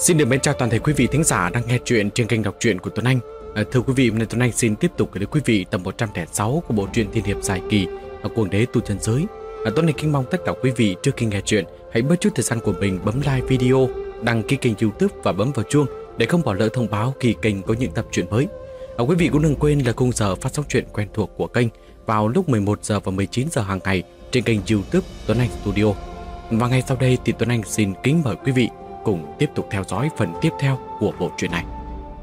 Xin được mến chào toàn thể quý vị thính giả đang nghe chuyện trên kênh đọc truyện của Tuấn Anh. Thưa quý vị, hôm nay Tuấn Anh xin tiếp tục gửi đến quý vị tập 106 của bộ truyện tiên hiệp dài kỳ Cuồng đế tu chân giới. Tuấn Anh kính mong tất cả quý vị trước khi nghe chuyện hãy bớt chút thời gian của mình bấm like video, đăng ký kênh YouTube và bấm vào chuông để không bỏ lỡ thông báo khi kênh có những tập truyện mới. Quý vị cũng đừng quên là khung giờ phát sóng truyện quen thuộc của kênh vào lúc 11 giờ và 19 giờ hàng ngày trên kênh YouTube Tuấn Anh Studio. Và ngay sau đây thì Tuấn Anh xin kính mời quý vị cùng tiếp tục theo dõi phần tiếp theo của bộ truyện này.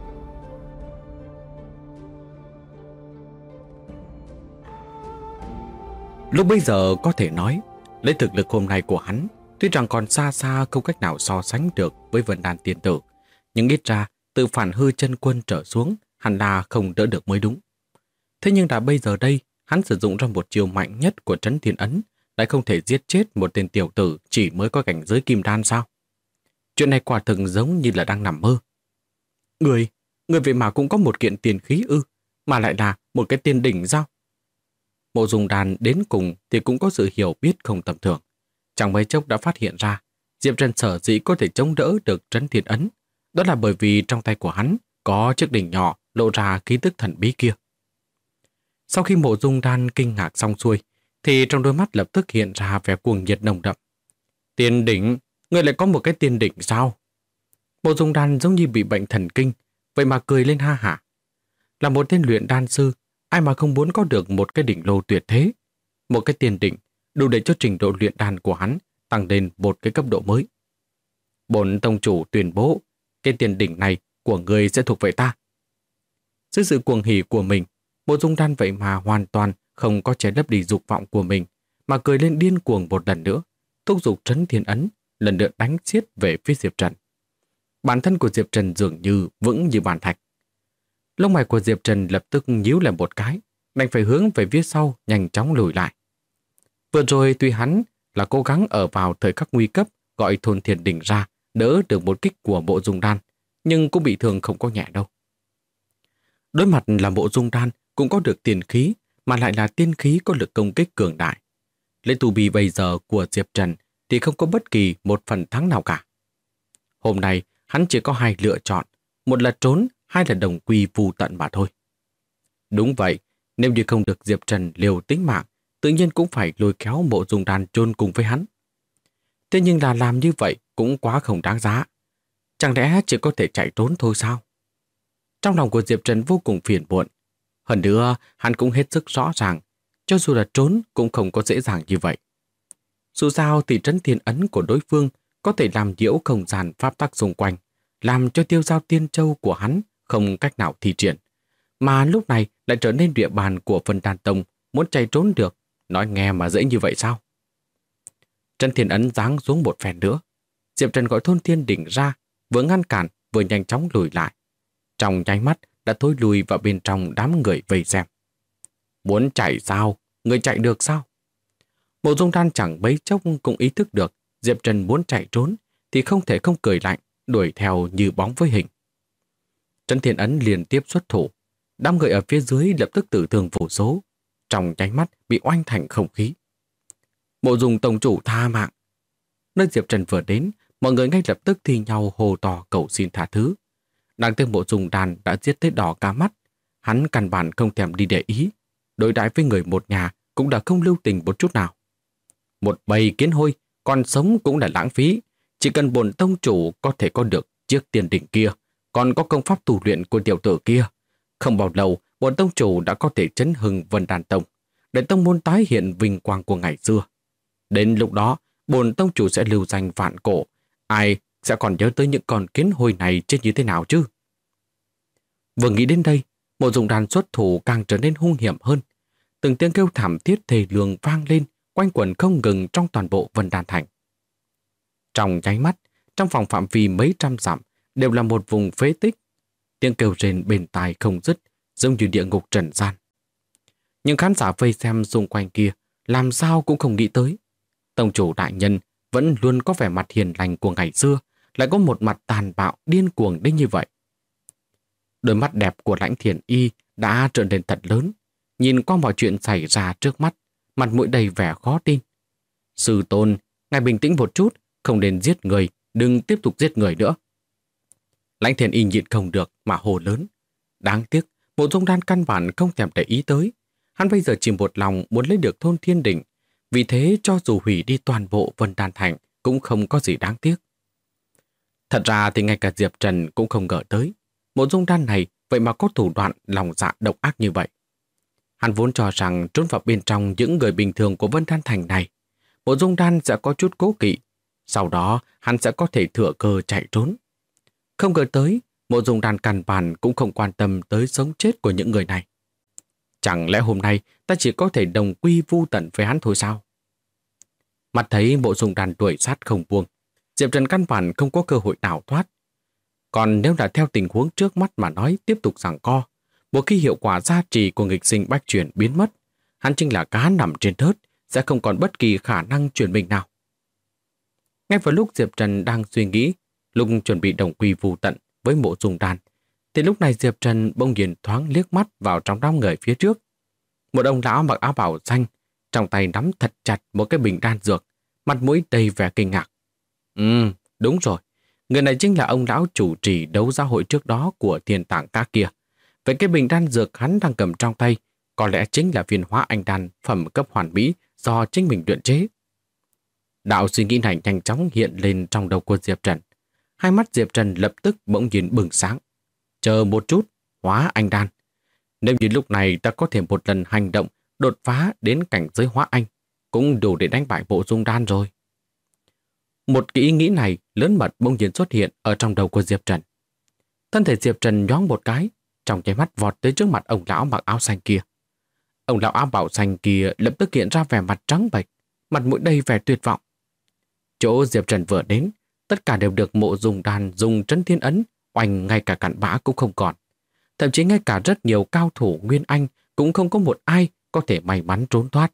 Lúc bây giờ có thể nói, lấy thực lực hôm nay của hắn, tuy rằng còn xa xa không cách nào so sánh được với Vân Đan tiên tử, nhưng ít ra từ Phản Hư chân quân trở xuống, hẳn là không đỡ được mới đúng. Thế nhưng đã bây giờ đây, hắn sử dụng ra một chiêu mạnh nhất của Trấn Thiên Ấn, lại không thể giết chết một tên tiểu tử chỉ mới có cảnh giới kim đan sao? Chuyện này quả thực giống như là đang nằm mơ. Người vậy mà cũng có một kiện tiền khí ư, mà lại là một cái tiên đỉnh sao? Mộ Dung Đan đến cùng thì cũng có sự hiểu biết không tầm thường. Chẳng mấy chốc đã phát hiện ra, Diệp Trần sở dĩ có thể chống đỡ được Trấn Thiên Ấn, đó là bởi vì trong tay của hắn có chiếc đỉnh nhỏ lộ ra khí tức thần bí kia. Sau khi Mộ Dung Đan kinh ngạc xong xuôi, thì trong đôi mắt lập tức hiện ra vẻ cuồng nhiệt nồng đậm. Tiên đỉnh? Ngươi lại có một cái tiên đỉnh sao? Mộ Dung Đan giống như bị bệnh thần kinh, vậy mà cười lên ha hả. Là một tên luyện đan sư, ai mà không muốn có được một cái đỉnh lô tuyệt thế. Một cái tiên đỉnh đủ để cho trình độ luyện đan của hắn tăng lên một cái cấp độ mới. Bổn tông chủ tuyên bố, cái tiên đỉnh này của ngươi sẽ thuộc về ta. Dưới sự cuồng hỉ của mình, Mộ Dung Đan vậy mà hoàn toàn không có che lấp đi dục vọng của mình, mà cười lên điên cuồng một lần nữa, thúc giục Trấn Thiên Ấn lần lượt đánh xiết về phía Diệp Trần. Bản thân của Diệp Trần dường như vững như bàn thạch. Lông mày của Diệp Trần lập tức nhíu lại một cái, đành phải hướng về phía sau nhanh chóng lùi lại. Vừa rồi tuy hắn là cố gắng ở vào thời khắc nguy cấp gọi Thôn Thiên Đỉnh ra đỡ được một kích của Mộ Dung Đan, nhưng cũng bị thương không có nhẹ đâu. Đối mặt là Mộ Dung Đan cũng có được tiền khí, mà lại là tiên khí có lực công kích cường đại. Lấy tu vi bây giờ của Diệp Trần thì không có bất kỳ một phần thắng nào cả. Hôm nay hắn chỉ có hai lựa chọn, một là trốn, hai là đồng quy vu tận mà thôi. Đúng vậy, nếu như không được Diệp Trần liều tính mạng, tự nhiên cũng phải lôi kéo Mộ Dung Đan chôn cùng với hắn. Thế nhưng là làm như vậy cũng quá không đáng giá. Chẳng lẽ chỉ có thể chạy trốn thôi sao? Trong lòng của Diệp Trần vô cùng phiền muộn. Hơn nữa, hắn cũng hết sức rõ ràng, cho dù là trốn cũng không có dễ dàng như vậy. Dù sao thì Trấn Thiên Ấn của đối phương có thể làm nhiễu không gian pháp tắc xung quanh, làm cho Tiêu Giao Tiên Châu của hắn không cách nào thi triển. Mà lúc này lại trở nên địa bàn của Vân Đan Tông, muốn chạy trốn được, nói nghe mà dễ như vậy sao? Trấn Thiên Ấn giáng xuống một phen nữa. Diệp Trần gọi Thôn Thiên Đỉnh ra, vừa ngăn cản, vừa nhanh chóng lùi lại. Trong nháy mắt đã thối lùi vào bên trong đám người vây xem. Muốn chạy sao? Người chạy được sao? Mộ Dung Đan chẳng mấy chốc cũng ý thức được Diệp Trần muốn chạy trốn thì không thể không cười lạnh, đuổi theo như bóng với hình. Trấn Thiên Ấn liên tiếp xuất thủ, đám người ở phía dưới lập tức tử thương vô số, trong nháy mắt bị oanh thành không khí. Mộ Dung tông chủ tha mạng. Nơi Diệp Trần vừa đến, mọi người ngay lập tức thi nhau hô to cầu xin tha thứ. Đáng tiếc Mộ Dung Đan đã giết tới đỏ cả mắt, hắn căn bản không thèm đi để ý, đối đãi với người một nhà cũng đã không lưu tình một chút nào. Một bầy kiến hôi, còn sống cũng là lãng phí. Chỉ cần bổn tông chủ có thể có được chiếc tiền đỉnh kia, còn có công pháp tu luyện của tiểu tử kia, không bao lâu bổn tông chủ đã có thể chấn hưng Vân Đan Tông, để tông môn tái hiện vinh quang của ngày xưa. Đến lúc đó, bổn tông chủ sẽ lưu danh vạn cổ, ai sẽ còn nhớ tới những con kiến hôi này chết như thế nào chứ? Vừa nghĩ đến đây, Mộ Dung Đan xuất thủ càng trở nên hung hiểm hơn. Từng tiếng kêu thảm thiết thê lương vang lên, quanh quẩn không ngừng trong toàn bộ Vân Đan Thành. Trong nháy mắt, trong vòng phạm vi mấy trăm dặm đều là một vùng phế tích. Tiếng kêu rền bên tai không dứt, giống như địa ngục trần gian. Nhưng khán giả vây xem xung quanh kia làm sao cũng không nghĩ tới. Tông chủ đại nhân vẫn luôn có vẻ mặt hiền lành của ngày xưa, lại có một mặt tàn bạo điên cuồng đến như vậy. Đôi mắt đẹp của Lãnh Thiền Y đã trở nên thật lớn, nhìn qua mọi chuyện xảy ra trước mắt, mặt mũi đầy vẻ khó tin. Sư tôn, ngài bình tĩnh một chút, không nên giết người, đừng tiếp tục giết người nữa. Lãnh Thiên Y nhịn không được mà hồ lớn. Đáng tiếc, Mộ Dung Đan căn bản không thèm để ý tới. Hắn bây giờ chỉ một lòng muốn lấy được thôn Thiên Đỉnh. Vì thế cho dù hủy đi toàn bộ Vân Đan Thành cũng không có gì đáng tiếc. Thật ra thì ngay cả Diệp Trần cũng không ngờ tới. Mộ Dung Đan này vậy mà có thủ đoạn lòng dạ độc ác như vậy. Hắn vốn cho rằng trốn vào bên trong những người bình thường của Vân Đan Thành này, Mộ Dung Đan sẽ có chút cố kỵ. Sau đó hắn sẽ có thể thừa cơ chạy trốn. Không ngờ tới, Mộ Dung Đan căn bản cũng không quan tâm tới sống chết của những người này. Chẳng lẽ hôm nay ta chỉ có thể đồng quy vu tận với hắn thôi sao? Mặt thấy Mộ Dung Đan đuổi sát không buông, Diệp Trần căn bản không có cơ hội nào thoát. Còn nếu là theo tình huống trước mắt mà nói tiếp tục giằng co, một khi hiệu quả gia trì của nghịch sinh bách chuyển biến mất, hắn chính là cá nằm trên thớt, sẽ không còn bất kỳ khả năng chuyển mình nào. Ngay vào lúc Diệp Trần đang suy nghĩ, lúc chuẩn bị đồng quy vu tận với Mộ Dung Đan, thì lúc này Diệp Trần bỗng nhiên thoáng liếc mắt vào trong đám người phía trước. Một ông lão mặc áo bào xanh, trong tay nắm thật chặt một cái bình đan dược, mặt mũi đầy vẻ kinh ngạc. Đúng rồi, người này chính là ông lão chủ trì đấu giá hội trước đó của Thiên Tạng Các kia. Vậy cái bình đan dược hắn đang cầm trong tay có lẽ chính là viên hóa anh đan phẩm cấp hoàn mỹ do chính mình luyện chế. Đạo suy nghĩ này nhanh chóng hiện lên trong đầu của Diệp Trần. Hai mắt Diệp Trần lập tức bỗng nhiên bừng sáng. Chờ một chút, hóa anh đan. Nếu như lúc này ta có thể một lần hành động đột phá đến cảnh giới hóa anh, cũng đủ để đánh bại Mộ Dung Đan rồi. Một cái ý nghĩ này lớn mật bỗng nhiên xuất hiện ở trong đầu của Diệp Trần. Thân thể Diệp Trần nhoáng một cái, trong nháy mắt vọt tới trước mặt ông lão mặc áo xanh kia. Ông lão áo bào xanh kia lập tức hiện ra vẻ mặt trắng bệch, mặt mũi đầy vẻ tuyệt vọng. Chỗ Diệp Trần vừa đến, tất cả đều được Mộ Dung Đan dùng trấn thiên ấn oanh ngay cả cặn bã cũng không còn. Thậm chí ngay cả rất nhiều cao thủ Nguyên Anh cũng không có một ai có thể may mắn trốn thoát.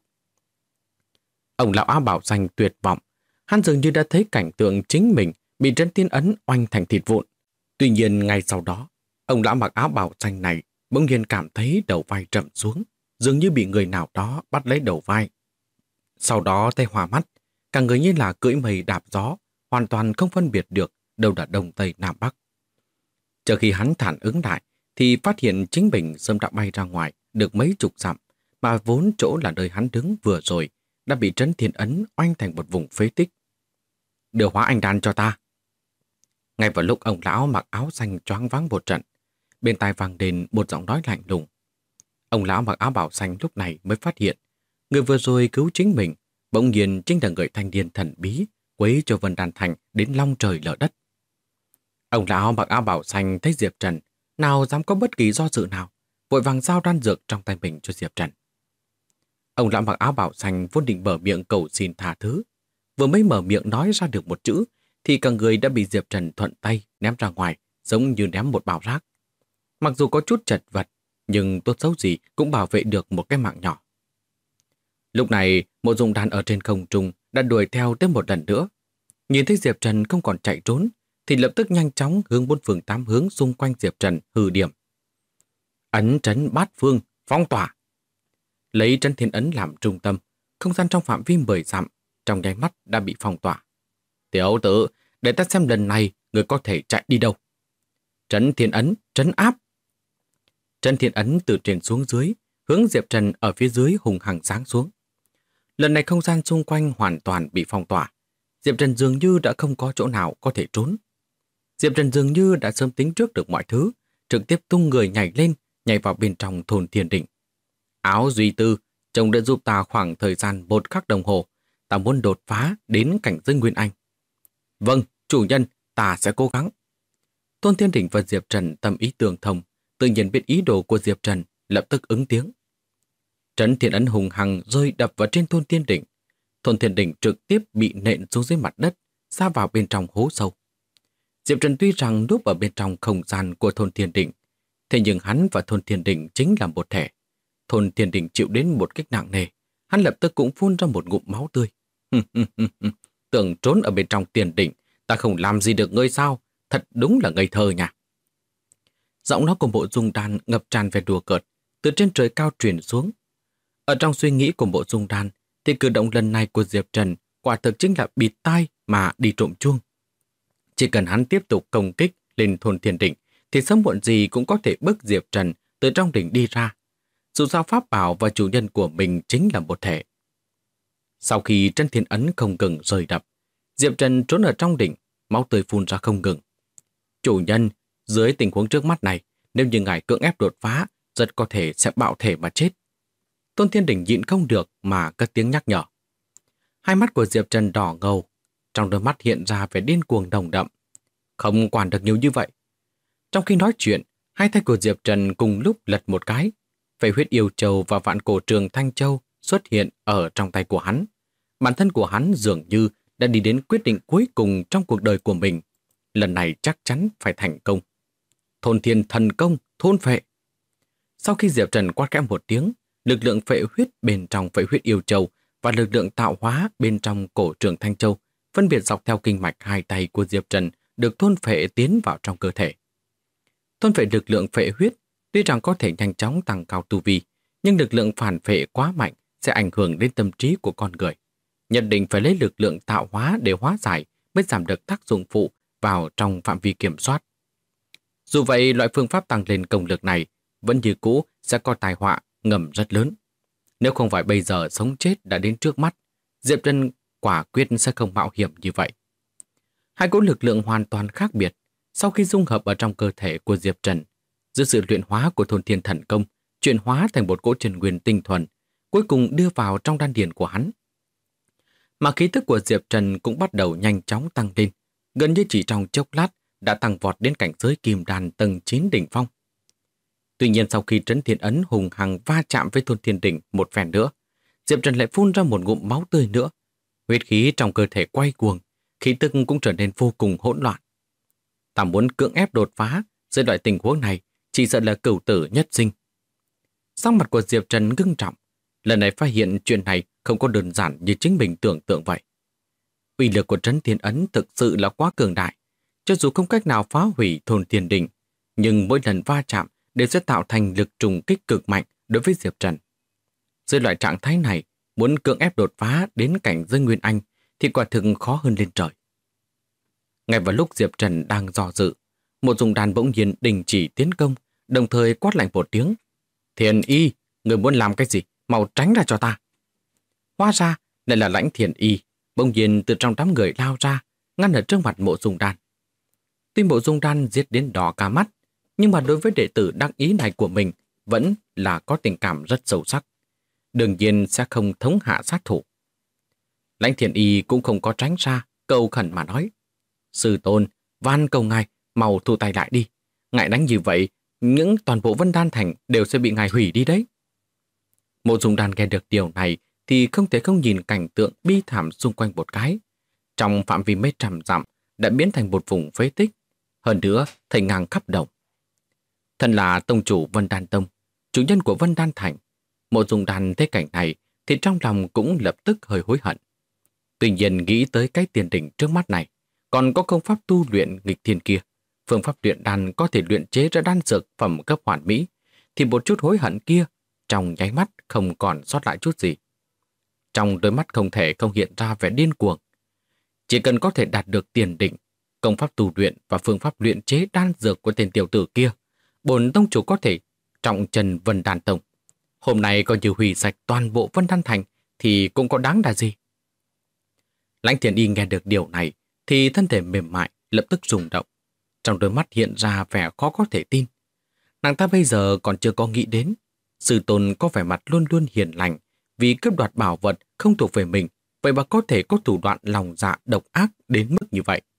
Ông lão áo bào xanh tuyệt vọng, hắn dường như đã thấy cảnh tượng chính mình bị trấn thiên ấn oanh thành thịt vụn. Tuy nhiên ngay sau đó, ông lão mặc áo bào xanh này bỗng nhiên cảm thấy đầu vai trầm xuống, dường như bị người nào đó bắt lấy đầu vai. Sau đó tay hòa mắt, cả người như là cưỡi mây đạp gió, hoàn toàn không phân biệt được đâu là đông tây nam bắc. Chờ khi hắn phản ứng lại, thì phát hiện chính mình sớm đã bay ra ngoài được mấy chục dặm, mà vốn chỗ là nơi hắn đứng vừa rồi đã bị trấn thiên ấn oanh thành một vùng phế tích. Đưa hóa anh đan cho ta. Ngay vào lúc ông lão mặc áo xanh choáng váng một trận, bên tai vang lên một giọng nói lạnh lùng. Ông lão mặc áo bào xanh lúc này mới phát hiện, người vừa rồi cứu chính mình, bỗng nhiên chính là người thanh niên thần bí quấy cho Vân Đan Thành đến long trời lở đất. Ông lão mặc áo bào xanh thấy Diệp Trần, nào dám có bất kỳ do dự nào, vội vàng giao đan dược trong tay mình cho Diệp Trần. Ông lão mặc áo bào xanh vốn định mở miệng cầu xin tha thứ, vừa mới mở miệng nói ra được một chữ, thì cả người đã bị Diệp Trần thuận tay ném ra ngoài, giống như ném một bao rác. Mặc dù có chút chật vật, nhưng tốt xấu gì cũng bảo vệ được một cái mạng nhỏ. Lúc này, Mộ Dung Đan ở trên không trung đã đuổi theo tới một lần nữa. Nhìn thấy Diệp Trần không còn chạy trốn, thì lập tức nhanh chóng hướng bốn phương tám hướng xung quanh Diệp Trần hừ điểm. Ấn trấn bát phương, phong tỏa. Lấy trấn thiên ấn làm trung tâm, không gian trong phạm vi 10 dặm trong nháy mắt đã bị phong tỏa. Tiểu tử, để ta xem lần này người có thể chạy đi đâu. Trấn thiên ấn, trấn áp. Trấn thiên ấn từ trên xuống dưới, hướng Diệp Trần ở phía dưới hùng hằng giáng xuống. Lần này không gian xung quanh hoàn toàn bị phong tỏa. Diệp Trần dường như đã không có chỗ nào có thể trốn. Diệp Trần dường như đã sớm tính trước được mọi thứ, trực tiếp tung người nhảy lên, nhảy vào bên trong thôn Thiên Đỉnh. Áo Duy Tư, chồng đã giúp ta khoảng thời gian 1 khắc đồng hồ. Ta muốn đột phá đến cảnh giới Nguyên Anh. Vâng, chủ nhân, ta sẽ cố gắng. Thôn Thiên Đỉnh và Diệp Trần tâm ý tương thông, tự nhiên biết ý đồ của Diệp Trần, lập tức ứng tiếng. Trấn thiên ấn hùng hằng rơi đập vào trên thôn Thiên Đỉnh. Thôn Thiên Đỉnh trực tiếp bị nện xuống dưới mặt đất, sa vào bên trong hố sâu. Diệp Trần tuy rằng núp ở bên trong không gian của thôn Thiên Đỉnh, thế nhưng hắn và thôn Thiên Đỉnh chính là một thể. Thôn Thiên Đỉnh chịu đến một kích nặng nề, hắn lập tức cũng phun ra một ngụm máu tươi. Tưởng trốn ở bên trong Tiền Đỉnh, ta không làm gì được ngươi sao? Thật đúng là ngây thơ nha. Giọng nói của Mộ Dung Đan ngập tràn vẻ đùa cợt, từ trên trời cao truyền xuống. Ở trong suy nghĩ của Mộ Dung Đan, thì cử động lần này của Diệp Trần quả thực chính là bịt tai mà đi trộm chuông. Chỉ cần hắn tiếp tục công kích lên thôn Thiên Định, thì sớm muộn gì cũng có thể bức Diệp Trần từ trong đỉnh đi ra. Dù sao pháp bảo và chủ nhân của mình chính là một thể. Sau khi Trấn Thiên Ấn không ngừng rơi đập, Diệp Trần trốn ở trong đỉnh, máu tươi phun ra không ngừng. Chủ nhân, dưới tình huống trước mắt này, nếu như ngài cưỡng ép đột phá, rất có thể sẽ bạo thể mà chết. Tôn Thiên Đỉnh nhịn không được mà cất tiếng nhắc nhở. Hai mắt của Diệp Trần đỏ ngầu, trong đôi mắt hiện ra vẻ điên cuồng nồng đậm. Không quản được nhiều như vậy. Trong khi nói chuyện, hai tay của Diệp Trần cùng lúc lật một cái. Phệ huyết yêu châu và vạn cổ trường Thanh Châu xuất hiện ở trong tay của hắn. Bản thân của hắn dường như đã đi đến quyết định cuối cùng trong cuộc đời của mình. Lần này chắc chắn phải thành công. Thôn thiên thần công, thôn phệ. Sau khi Diệp Trần quát khẽ một tiếng, lực lượng phệ huyết bên trong phệ huyết yêu châu và lực lượng tạo hóa bên trong cổ trường Thanh Châu phân biệt dọc theo kinh mạch hai tay của Diệp Trần được thôn phệ tiến vào trong cơ thể. Thôn phệ lực lượng phệ huyết tuy rằng có thể nhanh chóng tăng cao tu vi, nhưng lực lượng phản phệ quá mạnh sẽ ảnh hưởng đến tâm trí của con người. Nhất định phải lấy lực lượng tạo hóa để hóa giải mới giảm được tác dụng phụ vào trong phạm vi kiểm soát. Dù vậy, loại phương pháp tăng lên công lực này vẫn như cũ sẽ có tai họa ngầm rất lớn. Nếu không phải bây giờ sống chết đã đến trước mắt, Diệp Trần quả quyết sẽ không mạo hiểm như vậy. Hai cỗ lực lượng hoàn toàn khác biệt, sau khi dung hợp ở trong cơ thể của Diệp Trần, dưới sự luyện hóa của thôn thiên thần công, chuyển hóa thành một cỗ chân nguyên tinh thuần, cuối cùng đưa vào trong đan điền của hắn. Mà khí tức của Diệp Trần cũng bắt đầu nhanh chóng tăng lên, gần như chỉ trong chốc lát đã tăng vọt đến cảnh giới kim đan tầng 9 đỉnh phong. Tuy nhiên sau khi Trấn Thiên Ấn hùng hăng va chạm với thôn thiên đỉnh một phen nữa, Diệp Trần lại phun ra một ngụm máu tươi nữa. Huyết khí trong cơ thể quay cuồng, khí tức cũng trở nên vô cùng hỗn loạn. Ta muốn cưỡng ép đột phá, dưới loại tình huống này chỉ sợ là cửu tử nhất sinh. Sắc mặt của Diệp Trần ngưng trọng, lần này phát hiện chuyện này không có đơn giản như chính mình tưởng tượng vậy. Uy lực của Trấn Thiên Ấn thực sự là quá cường đại, cho dù không cách nào phá hủy thôn thiên đỉnh, nhưng mỗi lần va chạm đều sẽ tạo thành lực trùng kích cực mạnh đối với Diệp Trần. Dưới loại trạng thái này, muốn cưỡng ép đột phá đến cảnh giới Nguyên Anh thì quả thực khó hơn lên trời. Ngay vào lúc Diệp Trần đang dò dự, một dùng đàn bỗng nhiên đình chỉ tiến công, đồng thời quát lạnh một tiếng. Thiền Y, người muốn làm cái gì? Mau tránh ra cho ta. Hóa ra, lại là Lãnh Thiền Y, bỗng nhiên từ trong đám người lao ra, ngăn ở trước mặt Mộ Dung Đan. Tuy Mộ Dung Đan giết đến đỏ cả mắt, nhưng mà đối với đệ tử đắc ý này của mình vẫn là có tình cảm rất sâu sắc. Đương nhiên sẽ không thống hạ sát thủ. Lãnh Thiền Y cũng không có tránh ra, cầu khẩn mà nói. Sư tôn, van cầu ngài, mau thu tay lại đi. Ngài đánh như vậy, những toàn bộ Vân Đan Thành đều sẽ bị ngài hủy đi đấy. Mộ Dung Đan nghe được điều này thì không thể không nhìn cảnh tượng bi thảm xung quanh một cái. Trong phạm vi mấy trăm dặm đã biến thành một vùng phế tích, hơn nữa thây ngang khắp đồng. Thân là tông chủ Vân Đan Tông, chủ nhân của Vân Đan Thành, Mộ Dung Đan thấy cảnh này thì trong lòng cũng lập tức hơi hối hận. Tuy nhiên nghĩ tới cái tiền đỉnh trước mắt này, còn có công pháp tu luyện nghịch thiên kia, phương pháp luyện đan có thể luyện chế ra đan dược phẩm cấp hoàn mỹ, thì một chút hối hận kia trong nháy mắt không còn sót lại chút gì. Trong đôi mắt không thể không hiện ra vẻ điên cuồng. Chỉ cần có thể đạt được tiền đỉnh, công pháp tu luyện và phương pháp luyện chế đan dược của tên tiểu tử kia, bổn tông chủ có thể trọng trần Vân Đan Tông. Hôm nay coi như hủy sạch toàn bộ Vân Đan Thành thì cũng có đáng là gì. Lãnh Thiền Y nghe được điều này thì thân thể mềm mại lập tức rung động. Trong đôi mắt hiện ra vẻ khó có thể tin. Nàng ta bây giờ còn chưa có nghĩ đến sư tôn có vẻ mặt luôn luôn hiền lành, vì cướp đoạt bảo vật không thuộc về mình, vậy mà có thể có thủ đoạn lòng dạ độc ác đến mức như vậy.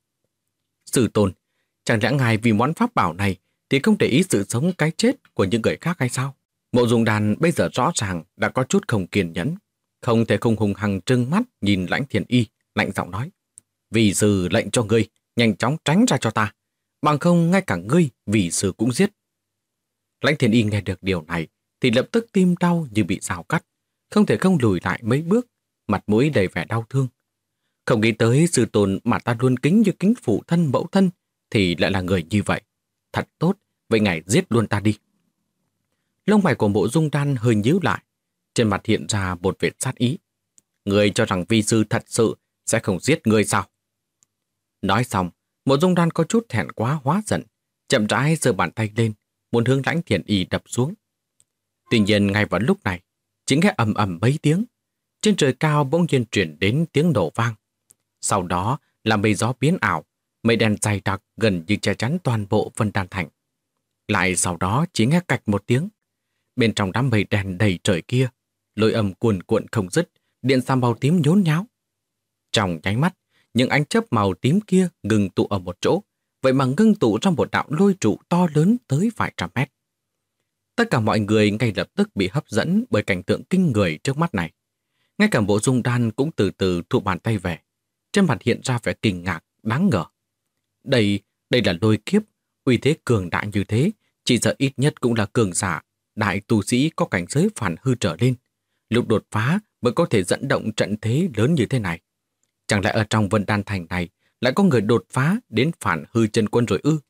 Sư tôn, chẳng lẽ ngài vì món pháp bảo này thì không để ý sự sống cái chết của những người khác hay sao? Mộ Dung Đan bây giờ rõ ràng đã có chút không kiên nhẫn, không thể không hùng hăng trừng mắt nhìn Lãnh Thiền Y, lạnh giọng nói: vì sư lệnh cho ngươi nhanh chóng tránh ra cho ta, bằng không ngay cả ngươi vì sư cũng giết. Lãnh Thiền Y nghe được điều này thì lập tức tim đau như bị rào cắt, không thể không lùi lại mấy bước, mặt mũi đầy vẻ đau thương. Không nghĩ tới sư tôn mà ta luôn kính như kính phụ thân mẫu thân thì lại là người như vậy. Thật tốt, vậy ngài giết luôn ta đi. Lông mày của Mộ Dung Đan hơi nhíu lại, trên mặt hiện ra một vệt sát ý. Người cho rằng vi sư thật sự sẽ không giết người sao? Nói xong, Mộ Dung Đan có chút thẹn quá hóa giận, chậm rãi giơ bàn tay lên, muốn hướng Lãnh Thiền Y đập xuống. Tuy nhiên ngay vào lúc này, chỉ nghe ầm ầm mấy tiếng, trên trời cao bỗng nhiên truyền đến tiếng nổ vang. Sau đó là mây gió biến ảo, mây đen dày đặc gần như che chắn toàn bộ Vân Đan Thành. Lại sau đó chỉ nghe cạch một tiếng, bên trong đám mây đen đầy trời kia, lôi âm cuồn cuộn không dứt, điện xà màu tím nhốn nháo. Trong nháy mắt, những ánh chớp màu tím kia ngừng tụ ở một chỗ, vậy mà ngưng tụ ra một đạo lôi trụ to lớn tới vài trăm mét. Tất cả mọi người ngay lập tức bị hấp dẫn bởi cảnh tượng kinh người trước mắt này. Ngay cả Mộ Dung Đan cũng từ từ thu bàn tay về, trên mặt hiện ra vẻ kinh ngạc, đáng ngờ. Đây là lôi kiếp, uy thế cường đại như thế, chỉ sợ ít nhất cũng là cường giả, đại tu sĩ có cảnh giới phản hư trở lên. Lúc đột phá mới có thể dẫn động trận thế lớn như thế này. Chẳng lẽ ở trong Vân Đan Thành này lại có người đột phá đến phản hư chân quân rồi ư?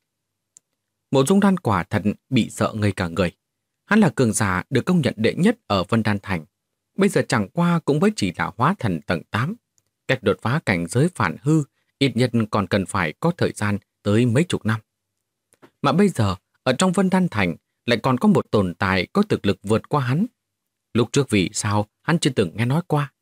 Mộ Dung Đan quả thật bị sợ ngây cả người. Hắn là cường giả được công nhận đệ nhất ở Vân Đan Thành. Bây giờ chẳng qua cũng mới chỉ là hóa thần tầng 8. Cách đột phá cảnh giới phản hư ít nhất còn cần phải có thời gian tới mấy chục năm. Mà bây giờ, ở trong Vân Đan Thành lại còn có một tồn tại có thực lực vượt qua hắn. Lúc trước vì sao hắn chưa từng nghe nói qua.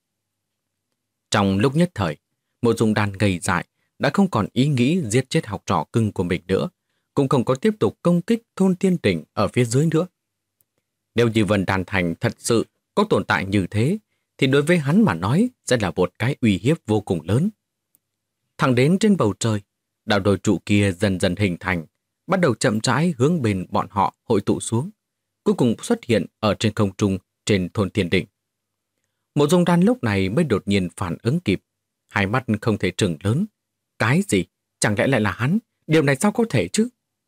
Trong lúc nhất thời, Mộ Dung Đan ngây dại, đã không còn ý nghĩ giết chết học trò cưng của mình nữa, cũng không có tiếp tục công kích thôn Thiên Đỉnh ở phía dưới nữa. Nếu như Vân Đan Thành thật sự có tồn tại như thế, thì đối với hắn mà nói sẽ là một cái uy hiếp vô cùng lớn. Thẳng đến trên bầu trời, đạo đồi trụ kia dần dần hình thành, bắt đầu chậm rãi hướng bên bọn họ hội tụ xuống, cuối cùng xuất hiện ở trên không trung trên thôn Thiên Đỉnh. Mộ Dung Đan lúc này mới đột nhiên phản ứng kịp, hai mắt không thể trừng lớn. Cái gì? Chẳng lẽ lại là hắn? Điều này sao có thể chứ?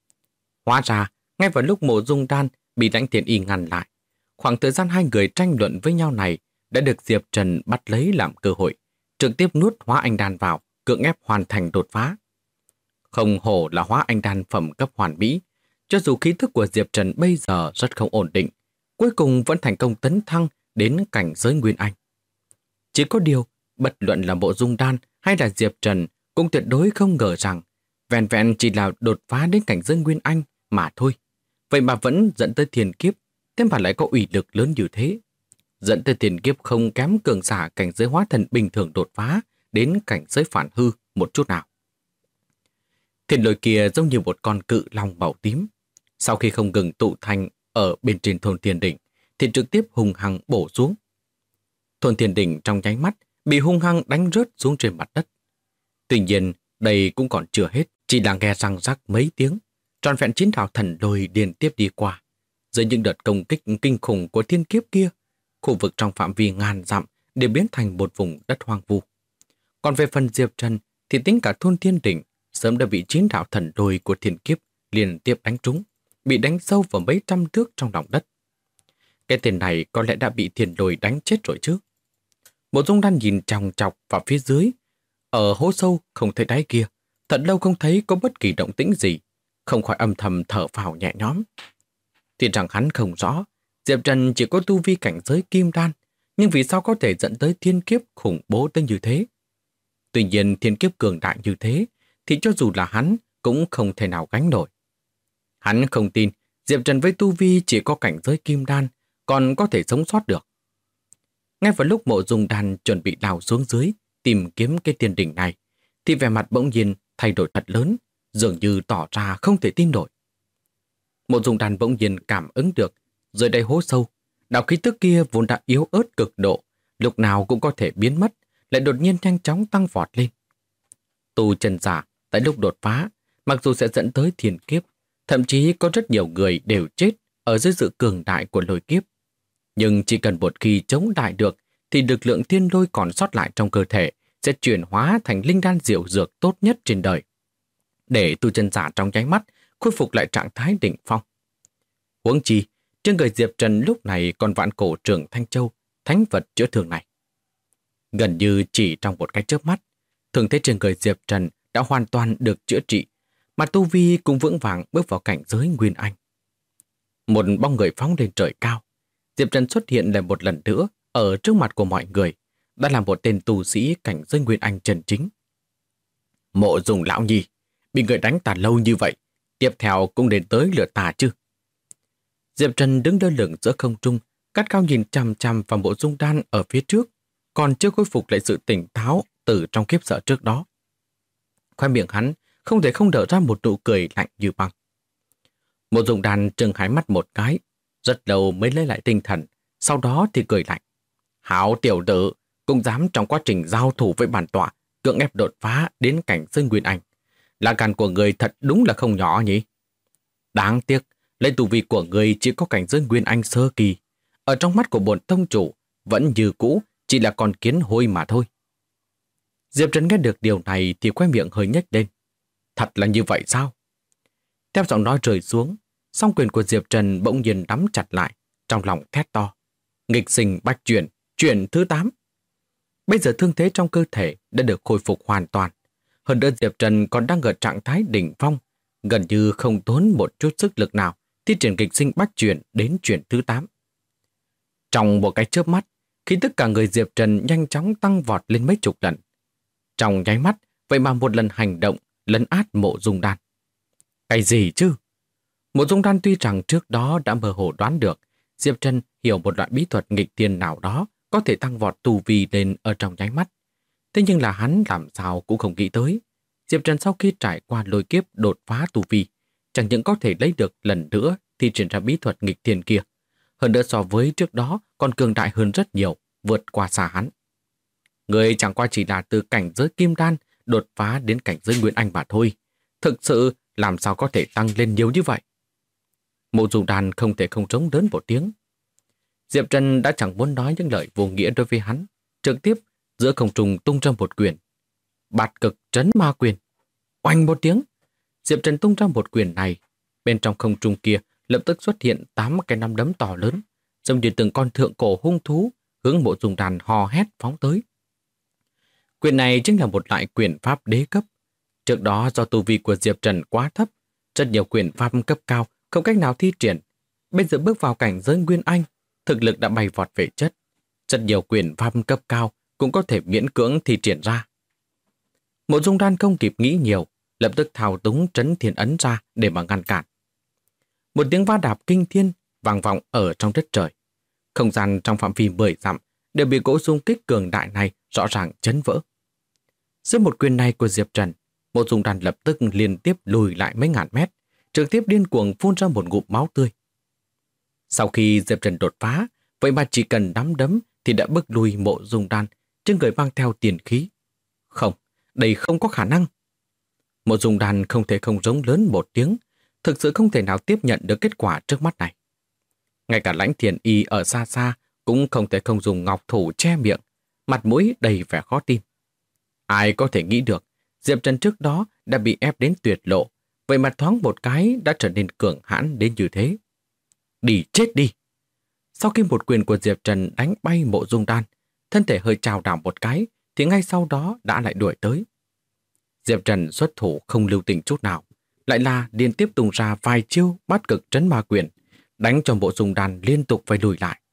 Hóa ra, ngay vào lúc Mộ Dung Đan bị Lãnh Thiền Y ngăn lại, khoảng thời gian hai người tranh luận với nhau này đã được Diệp Trần bắt lấy làm cơ hội, trực tiếp nuốt hóa anh đan vào, cưỡng ép hoàn thành đột phá. Không hổ là hóa anh đan phẩm cấp hoàn mỹ, cho dù khí thức của Diệp Trần bây giờ rất không ổn định, cuối cùng vẫn thành công tấn thăng đến cảnh giới Nguyên Anh. Chỉ có điều, bất luận là Mộ Dung Đan hay là Diệp Trần cũng tuyệt đối không ngờ rằng vẹn vẹn chỉ là đột phá đến cảnh giới Nguyên Anh mà thôi. Vậy mà vẫn dẫn tới thiên kiếp, thêm mà lại có uy lực lớn như thế. Dẫn tới thiên kiếp không kém cường giả cảnh giới hóa thần bình thường đột phá đến cảnh giới phản hư một chút nào. Thiên lôi kia giống như một con cự long màu tím. Sau khi không ngừng tụ thành ở bên trên thôn Thiên Đỉnh, thì trực tiếp hung hăng bổ xuống. Thôn Thiên Đỉnh trong nháy mắt bị hung hăng đánh rớt xuống trên mặt đất. Tuy nhiên, đây cũng còn chưa hết, chỉ là nghe răng rắc mấy tiếng, trọn vẹn 9 đạo thần lôi liên tiếp đi qua. Dưới những đợt công kích kinh khủng của thiên kiếp kia, khu vực trong phạm vi ngàn dặm đều biến thành một vùng đất hoang vu. Còn về phần Diệp Trần thì tính cả thôn Thiên Đỉnh sớm đã bị 9 đạo thần lôi của thiên kiếp liên tiếp đánh trúng, bị đánh sâu vào mấy trăm thước trong lòng đất. Cái tên này có lẽ đã bị thiên lôi đánh chết rồi chứ. Mộ Dung Đan nhìn chòng chọc vào phía dưới, ở hố sâu không thấy đáy kia, thật lâu không thấy có bất kỳ động tĩnh gì, không khỏi âm thầm thở phào nhẹ nhõm. Tuy rằng hắn không rõ, Diệp Trần chỉ có tu vi cảnh giới kim đan, nhưng vì sao có thể dẫn tới thiên kiếp khủng bố tới như thế? Tuy nhiên thiên kiếp cường đại như thế, thì cho dù là hắn cũng không thể nào gánh nổi. Hắn không tin Diệp Trần với tu vi chỉ có cảnh giới kim đan, còn có thể sống sót được. Ngay vào lúc Mộ Dung Đan chuẩn bị đào xuống dưới, tìm kiếm cái thiên đỉnh này, thì vẻ mặt bỗng nhiên thay đổi thật lớn, dường như tỏ ra không thể tin nổi. Mộ Dung Đan bỗng nhiên cảm ứng được, dưới đây hố sâu, đạo khí tức kia vốn đã yếu ớt cực độ, lúc nào cũng có thể biến mất, lại đột nhiên nhanh chóng tăng vọt lên. Tu chân giả, tại lúc đột phá, mặc dù sẽ dẫn tới thiên kiếp, thậm chí có rất nhiều người đều chết ở dưới sự cường đại của lôi kiếp. Nhưng chỉ cần một khi chống đại được, thì lực lượng thiên lôi còn sót lại trong cơ thể sẽ chuyển hóa thành linh đan diệu dược tốt nhất trên đời, để tu chân giả trong nháy mắt khôi phục lại trạng thái đỉnh phong. Huống chi, trên người Diệp Trần lúc này còn vạn cổ trường Thanh Châu, thánh vật chữa thương này. Gần như chỉ trong một cái chớp mắt, thương thế trên người Diệp Trần đã hoàn toàn được chữa trị, mà tu vi cũng vững vàng bước vào cảnh giới Nguyên Anh. Một bóng người phóng lên trời cao, Diệp Trần xuất hiện lại một lần nữa ở trước mặt của mọi người, đã là một tên tu sĩ cảnh giới Nguyên Anh chân chính. Mộ Dung lão nhi, bị người đánh ta lâu như vậy, tiếp theo cũng đến tới lượt ta chứ. Diệp Trần đứng đơ lửng giữa không trung, cắt cao nhìn chằm chằm vào Mộ Dung Đan ở phía trước, còn chưa khôi phục lại sự tỉnh táo từ trong kiếp sợ trước đó. Khoe miệng hắn không thể không nở ra một nụ cười lạnh như băng. Mộ Dung Đan trừng hai mắt một cái, rất lâu mới lấy lại tinh thần, sau đó thì cười lạnh. Hảo tiểu tử, cũng dám trong quá trình giao thủ với bản tọa, cưỡng ép đột phá đến cảnh giới Nguyên Anh. Lá gan của người thật đúng là không nhỏ nhỉ? Đáng tiếc, lấy tu vi của người chỉ có cảnh giới Nguyên Anh sơ kỳ. Ở trong mắt của bổn tông chủ, vẫn như cũ, chỉ là con kiến hôi mà thôi. Diệp Trần nghe được điều này thì khoe miệng hơi nhếch lên. Thật là như vậy sao? Theo giọng nói rơi xuống, song quyền của Diệp Trần bỗng nhiên nắm chặt lại, trong lòng thét to. Nghịch sinh bách chuyển, chuyển thứ 8. Bây giờ thương thế trong cơ thể đã được khôi phục hoàn toàn. Hơn nữa Diệp Trần còn đang ở trạng thái đỉnh phong, gần như không tốn một chút sức lực nào thi triển nghịch sinh bách chuyển đến chuyển thứ 8. Trong một cái chớp mắt, khi tất cả người Diệp Trần nhanh chóng tăng vọt lên mấy chục lần. Trong nháy mắt, vậy mà một lần hành động lấn át Mộ Dung Đan. Cái gì chứ? Mộ Dung Đan tuy rằng trước đó đã mơ hồ đoán được Diệp Trần hiểu một loại bí thuật nghịch thiên nào đó có thể tăng vọt tu vi lên ở trong nháy mắt. Thế nhưng là hắn làm sao cũng không nghĩ tới. Diệp Trần sau khi trải qua lôi kiếp đột phá tu vi, chẳng những có thể lấy được lần nữa thì triển ra bí thuật nghịch thiên kia. Hơn nữa so với trước đó còn cường đại hơn rất nhiều, vượt qua xa hắn. Người chẳng qua chỉ là từ cảnh giới kim đan đột phá đến cảnh giới Nguyên Anh mà thôi. Thực sự làm sao có thể tăng lên nhiều như vậy? Mộ Dung Đan không thể không trống lớn một tiếng. Diệp Trần đã chẳng muốn nói những lời vô nghĩa đối với hắn, trực tiếp giữa không trung tung ra một quyền. Bạt cực trấn ma quyền. Oanh một tiếng, Diệp Trần tung ra một quyền này. Bên trong không trung kia lập tức xuất hiện 8 cái nắm đấm to lớn, giống như từng con thượng cổ hung thú hướng Mộ Dung Đan hò hét phóng tới. Quyền này chính là một loại quyền pháp đế cấp. Trước đó do tu vi của Diệp Trần quá thấp, rất nhiều quyền pháp cấp cao không cách nào thi triển. Bây giờ bước vào cảnh giới Nguyên Anh, thực lực đã bay vọt về chất. Rất nhiều quyền pháp cấp cao cũng có thể miễn cưỡng thi triển ra. Mộ Dung Đan không kịp nghĩ nhiều, lập tức thao túng trấn thiên ấn ra để mà ngăn cản. Một tiếng va đạp kinh thiên vang vọng ở trong đất trời. Không gian trong phạm vi 10 dặm đều bị cỗ xung kích cường đại này rõ ràng chấn vỡ. Dưới một quyền này của Diệp Trần, Mộ Dung Đan lập tức liên tiếp lùi lại mấy ngàn mét, trực tiếp điên cuồng phun ra một ngụm máu tươi. Sau khi Diệp Trần đột phá, vậy mà chỉ cần nắm đấm thì đã bước lùi Mộ Dung Đan, trên người mang theo tiền khí. Không, đây không có khả năng. Mộ Dung Đan không thể không rống lớn một tiếng, thực sự không thể nào tiếp nhận được kết quả trước mắt này. Ngay cả Lãnh Thiền Y ở xa xa cũng không thể không dùng ngọc thủ che miệng, mặt mũi đầy vẻ khó tin. Ai có thể nghĩ được, Diệp Trần trước đó đã bị ép đến tuyệt lộ, vậy mà thoáng một cái đã trở nên cường hãn đến như thế. Đi chết đi! Sau khi một quyền của Diệp Trần đánh bay Mộ Dung Đan, thân thể hơi chào đảo một cái, thì ngay sau đó đã lại đuổi tới. Diệp Trần xuất thủ không lưu tình chút nào, lại là liên tiếp tung ra vài chiêu bát cực trấn ma quyền, đánh cho Mộ Dung Đan liên tục phải lùi lại.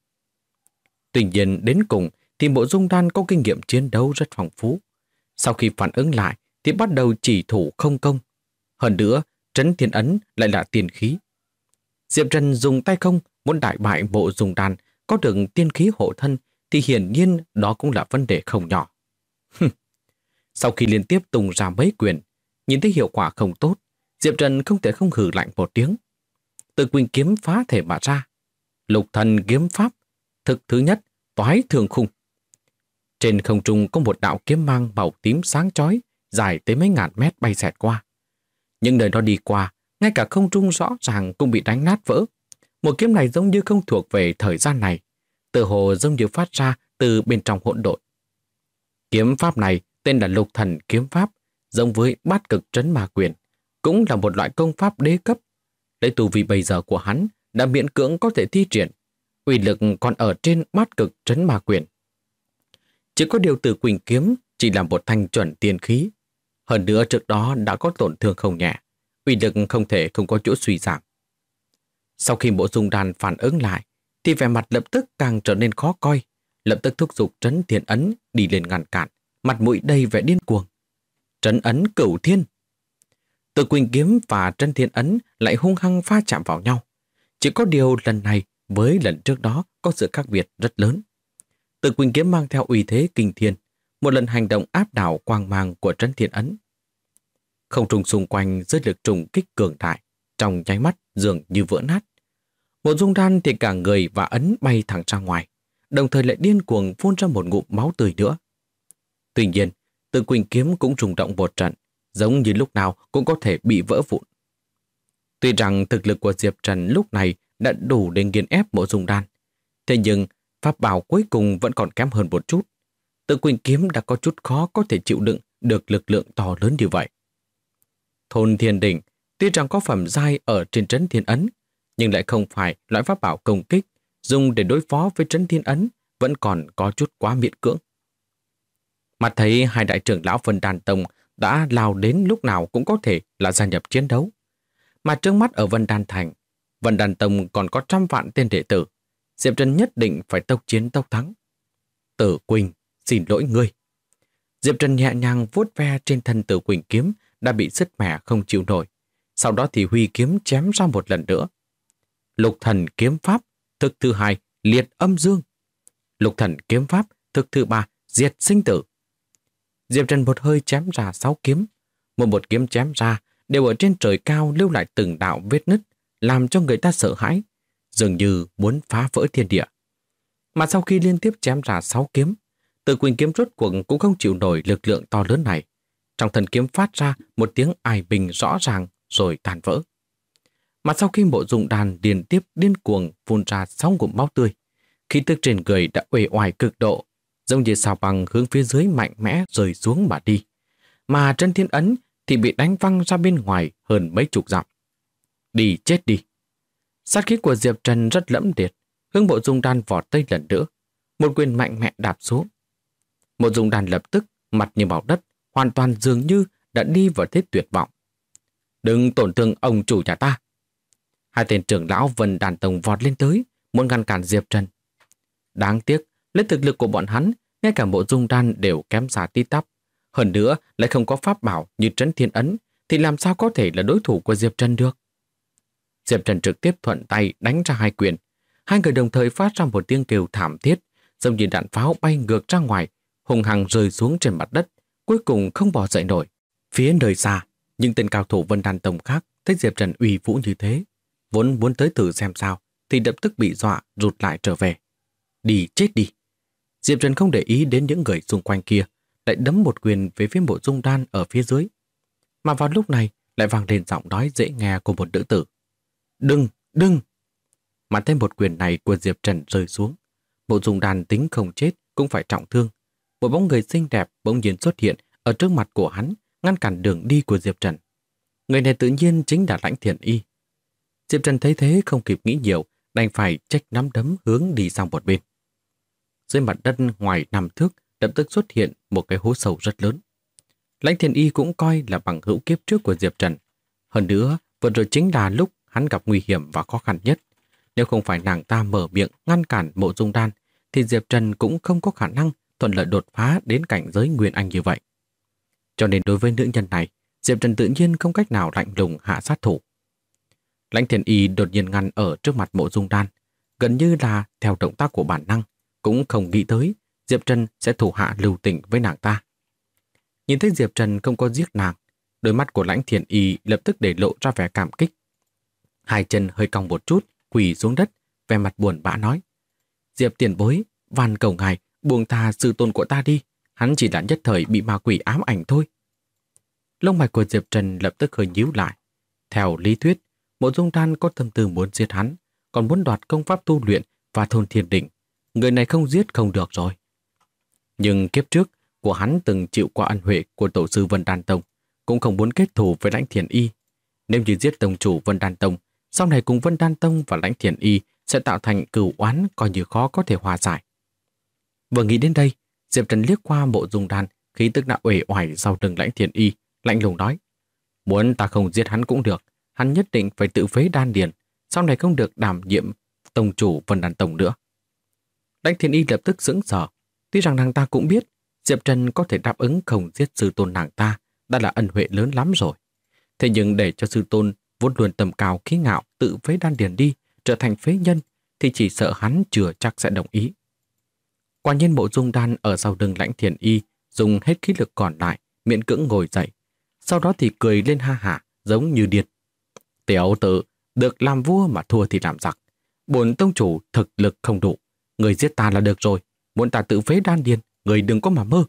Tuy nhiên đến cùng thì Mộ Dung Đan có kinh nghiệm chiến đấu rất phong phú. Sau khi phản ứng lại thì bắt đầu chỉ thủ không công. Hơn nữa, trấn thiên ấn lại là tiên khí. Diệp Trần dùng tay không muốn đại bại Mộ Dung Đan có được tiên khí hộ thân thì hiển nhiên đó cũng là vấn đề không nhỏ. Sau khi liên tiếp tung ra mấy quyền, nhìn thấy hiệu quả không tốt, Diệp Trần không thể không hừ lạnh một tiếng. Từ quỳnh kiếm phá thể mà ra. Lục thần kiếm pháp, thực thứ nhất, toái thường khung. Trên không trung có một đạo kiếm mang màu tím sáng chói, dài tới mấy ngàn mét bay xẹt qua. Những nơi nó đi qua, ngay cả không trung rõ ràng cũng bị đánh nát vỡ. Một kiếm này giống như không thuộc về thời gian này, tựa hồ giống như phát ra từ bên trong hỗn độn. Kiếm pháp này tên là Lục Thần kiếm pháp, giống với bát cực trấn ma quyền, cũng là một loại công pháp đế cấp. Lấy tu vi bây giờ của hắn đã miễn cưỡng có thể thi triển, uy lực còn ở trên bát cực trấn ma quyền. Chỉ có điều Tử Quỳnh kiếm chỉ là một thanh chuẩn tiên khí, hơn nữa trước đó đã có tổn thương không nhẹ, uy lực không thể không có chỗ suy giảm. Sau khi Mộ Dung Đan phản ứng lại, thì vẻ mặt lập tức càng trở nên khó coi, lập tức thúc giục trấn thiên ấn đi lên ngăn cản, mặt mũi đầy vẻ điên cuồng. Trấn ấn cửu thiên. Từ Quỳnh Kiếm và Trấn Thiên Ấn lại hung hăng va chạm vào nhau. Chỉ có điều lần này với lần trước đó có sự khác biệt rất lớn. Từ Quỳnh Kiếm mang theo uy thế kinh thiên, một lần hành động áp đảo quang mang của Trấn Thiên Ấn. Không trung xung quanh dưới lực trùng kích cường đại, trong nháy mắt dường như vỡ nát. Mộ Dung Đan thì cả người và ấn bay thẳng ra ngoài, đồng thời lại điên cuồng phun ra một ngụm máu tươi nữa. Tuy nhiên, Từ Quỳnh Kiếm cũng rung động một trận, giống như lúc nào cũng có thể bị vỡ vụn. Tuy rằng thực lực của Diệp Trần lúc này đã đủ để nghiền ép Mộ Dung Đan, thế nhưng pháp bảo cuối cùng vẫn còn kém hơn một chút. Từ Quỳnh Kiếm đã có chút khó có thể chịu đựng được lực lượng to lớn như vậy. Thôn Thiên Đỉnh tuy rằng có phẩm giai ở trên Trấn Thiên Ấn, nhưng lại không phải loại pháp bảo công kích dùng để đối phó với Trấn Thiên Ấn, vẫn còn có chút quá miễn cưỡng. Mặt thấy hai đại trưởng lão Vân Đan Tông đã lao đến lúc nào cũng có thể là gia nhập chiến đấu. Mà trước mắt ở Vân Đan Thành, Vân Đan Tông còn có 100 vạn tên đệ tử. Diệp Trần nhất định phải tốc chiến tốc thắng. Tử Quỳnh, xin lỗi ngươi. Diệp Trần nhẹ nhàng vuốt ve trên thân Tử Quỳnh kiếm đã bị sứt mẻ không chịu nổi. Sau đó thì huy kiếm chém ra một lần nữa. Lục thần kiếm pháp, thức thứ 2, liệt âm dương. Lục thần kiếm pháp, thức thứ 3, diệt sinh tử. Diệp Trần một hơi chém ra 6 kiếm. Một kiếm chém ra đều ở trên trời cao lưu lại từng đạo vết nứt, làm cho người ta sợ hãi, dường như muốn phá vỡ thiên địa. Mà sau khi liên tiếp chém ra 6 kiếm, Tử Quỳnh kiếm rốt cuộc cũng không chịu nổi lực lượng to lớn này. Trong thân kiếm phát ra một tiếng ai bình rõ ràng rồi tàn vỡ. Mà sau khi Mộ Dung Đan liên tiếp điên cuồng phun ra 6 ngụm máu tươi, khí tức trên người đã uể oải cực độ, giống như sao băng hướng phía dưới mạnh mẽ rơi xuống mà đi. Mà Trấn Thiên Ấn thì bị đánh văng ra bên ngoài hơn mấy chục dặm. Đi chết đi. Sát khí của Diệp Trần rất lẫm liệt, hướng Mộ Dung Đan vọt tới lần nữa, một quyền mạnh mẽ đạp xuống. Mộ Dung Đan lập tức mặt như bào đất, hoàn toàn dường như đã đi vào thế tuyệt vọng. Đừng tổn thương ông chủ nhà ta. Hai tên trưởng lão Vân Đan Tông vọt lên tới, muốn ngăn cản Diệp Trần. Đáng tiếc, lấy thực lực của bọn hắn, ngay cả Mộ Dung Đan đều kém xa tít tắp. Hơn nữa, lại không có pháp bảo như Trấn Thiên Ấn, thì làm sao có thể là đối thủ của Diệp Trần được. Diệp Trần trực tiếp thuận tay đánh ra 2 quyền. Hai người đồng thời phát ra một tiếng kêu thảm thiết, giống như đạn pháo bay ngược ra ngoài, hùng hăng rơi xuống trên mặt đất, cuối cùng không bò dậy nổi. Phía nơi xa, những tên cao thủ Vân Đan Tông khác thấy Diệp Trần uy vũ như thế, vốn muốn tới thử xem sao, thì lập tức bị dọa rụt lại trở về. Đi chết đi. Diệp Trần không để ý đến những người xung quanh kia, lại đấm một quyền về phía Mộ Dung Đan ở phía dưới. Mà vào lúc này lại vang lên giọng nói dễ nghe của một nữ tử. Đừng, đừng! Mà thêm một quyền này của Diệp Trần rơi xuống, Mộ Dung Đan tính không chết cũng phải trọng thương. Một bóng người xinh đẹp bỗng nhiên xuất hiện ở trước mặt của hắn, ngăn cản đường đi của Diệp Trần. Người này tự nhiên chính là Lãnh Thiền Y. Diệp Trần thấy thế không kịp nghĩ nhiều, đành phải chếch nắm đấm hướng đi sang một bên. Dưới mặt đất ngoài 5 thước lập tức xuất hiện một cái hố sâu rất lớn. Lãnh Thiền Y cũng coi là bằng hữu kiếp trước của Diệp Trần. Hơn nữa, vừa rồi chính là lúc hắn gặp nguy hiểm và khó khăn nhất. Nếu không phải nàng ta mở miệng ngăn cản Mộ Dung Đan, thì Diệp Trần cũng không có khả năng thuận lợi đột phá đến cảnh giới Nguyên Anh như vậy. Cho nên đối với nữ nhân này, Diệp Trần tự nhiên không cách nào lạnh lùng hạ sát thủ. Lãnh Thiền Y đột nhiên ngăn ở trước mặt Mộ Dung Đan, gần như là theo động tác của bản năng, cũng không nghĩ tới Diệp Trần sẽ thủ hạ lưu tình với nàng ta. Nhìn thấy Diệp Trần không có giết nàng, đôi mắt của Lãnh Thiền Y lập tức để lộ ra vẻ cảm kích. Hai chân hơi cong một chút, quỳ xuống đất, vẻ mặt buồn bã nói: Diệp tiền bối, van cầu ngài buông tha sư tôn của ta đi, hắn chỉ là nhất thời bị ma quỷ ám ảnh thôi. Lông mày của Diệp Trần lập tức hơi nhíu lại. Theo lý thuyết, Mộ Dung Đan có tâm tư muốn giết hắn, còn muốn đoạt công pháp tu luyện và thôn thiên định. Người này không giết không được rồi. Nhưng kiếp trước của hắn từng chịu qua ân huệ của tổ sư Vân Đan Tông, cũng không muốn kết thù với Lãnh Thiền Y. Nếu như giết tông chủ Vân Đan Tông, sau này cùng Vân Đan Tông và Lãnh Thiền Y sẽ tạo thành cừu oán coi như khó có thể hòa giải. Vừa nghĩ đến đây, Diệp Trần liếc qua Mộ Dung Đan, khí tức đã uể oải sau lưng Lãnh Thiền Y, lạnh lùng nói: muốn ta không giết hắn cũng được, hắn nhất định phải tự phế đan điền, sau này không được đảm nhiệm tông chủ Vân Đan Tông nữa. Lãnh Thiền Y lập tức sững sờ, tuy rằng nàng ta cũng biết Diệp Trần có thể đáp ứng không giết sư tôn nàng ta đã là ân huệ lớn lắm rồi. Thế nhưng để cho sư tôn vốn luôn tầm cao khí ngạo tự phế đan điền đi, trở thành phế nhân, thì chỉ sợ hắn chưa chắc sẽ đồng ý. Quả nhiên Mộ Dung Đan ở sau lưng Lãnh Thiền Y dùng hết khí lực còn lại, miễn cưỡng ngồi dậy. Sau đó thì cười lên ha hả, giống như điên. Tiểu tử, được làm vua mà thua thì làm giặc. Bổn tông chủ thực lực không đủ. Người giết ta là được rồi. Muốn ta tự phế đan điền, người đừng có mà mơ.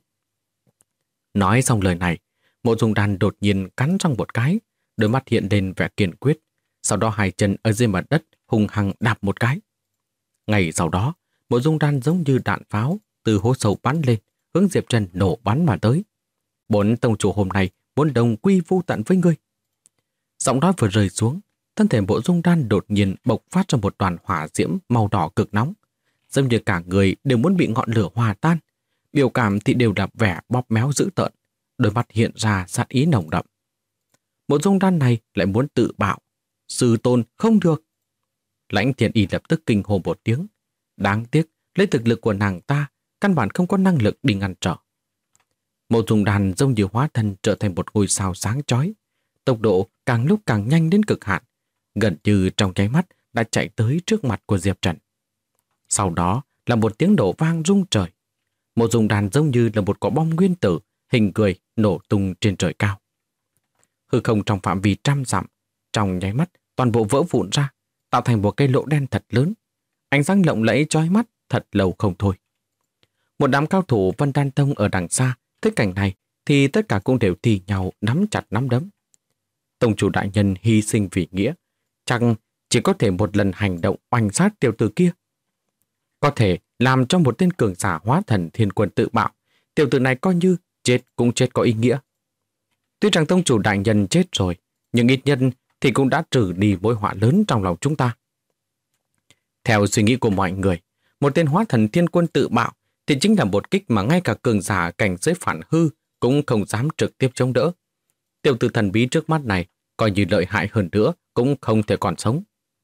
Nói xong lời này, Mộ Dung Đan đột nhiên cắn răng một cái, đôi mắt hiện lên vẻ kiên quyết. Sau đó hai chân ở dưới mặt đất hung hăng đạp một cái. Ngay sau đó, Mộ Dung Đan giống như đạn pháo từ hố sâu bắn lên, hướng Diệp Trần nổ bắn mà tới. Bốn tông chủ hôm nay muốn đồng quy vu tận với ngươi. Giọng nói vừa rơi xuống, thân thể Mộ Dung Đan đột nhiên bộc phát ra một đoàn hỏa diễm màu đỏ cực nóng, giống như cả người đều muốn bị ngọn lửa hòa tan. Biểu cảm thì đều là vẻ bóp méo dữ tợn, đôi mắt hiện ra sát ý nồng đậm. Mộ Dung Đan này lại muốn tự bạo. Sư tôn không được. Lãnh Thiền Y lập tức kinh hô một tiếng. Đáng tiếc, lấy thực lực của nàng ta, căn bản không có năng lực đi ngăn trở. Mộ Dung Đan giống như hóa thân trở thành một ngôi sao sáng chói. Tốc độ càng lúc càng nhanh đến cực hạn, gần như trong nháy mắt đã chạy tới trước mặt của Diệp Trần. Sau đó là một tiếng nổ vang rung trời. Mộ Dung Đan giống như là một quả bom nguyên tử, hình người nổ tung trên trời cao. Hư không trong phạm vi trăm dặm, trong nháy mắt toàn bộ vỡ vụn ra, tạo thành một cây lỗ đen thật lớn. Ánh sáng lộng lẫy chói mắt thật lâu không thôi. Một đám cao thủ Vân Đan Tông ở đằng xa thấy cảnh này thì tất cả cũng đều thì nhau nắm chặt nắm đấm. Tông chủ đại nhân hy sinh vì nghĩa, chẳng chỉ có thể một lần hành động oanh sát tiểu tử kia. Có thể làm cho một tên cường giả hóa thần thiên quân tự bạo, tiểu tử này coi như chết cũng chết có ý nghĩa. Tuy rằng tông chủ đại nhân chết rồi, nhưng ít nhân thì cũng đã trừ đi mối họa lớn trong lòng chúng ta. Theo suy nghĩ của mọi người, một tên hóa thần thiên quân tự bạo thì chính là một kích mà ngay cả cường giả cảnh giới phản hư cũng không dám trực tiếp chống đỡ. Tiểu tử thần bí trước mắt này, coi như lợi hại hơn nữa, cũng không thể còn sống.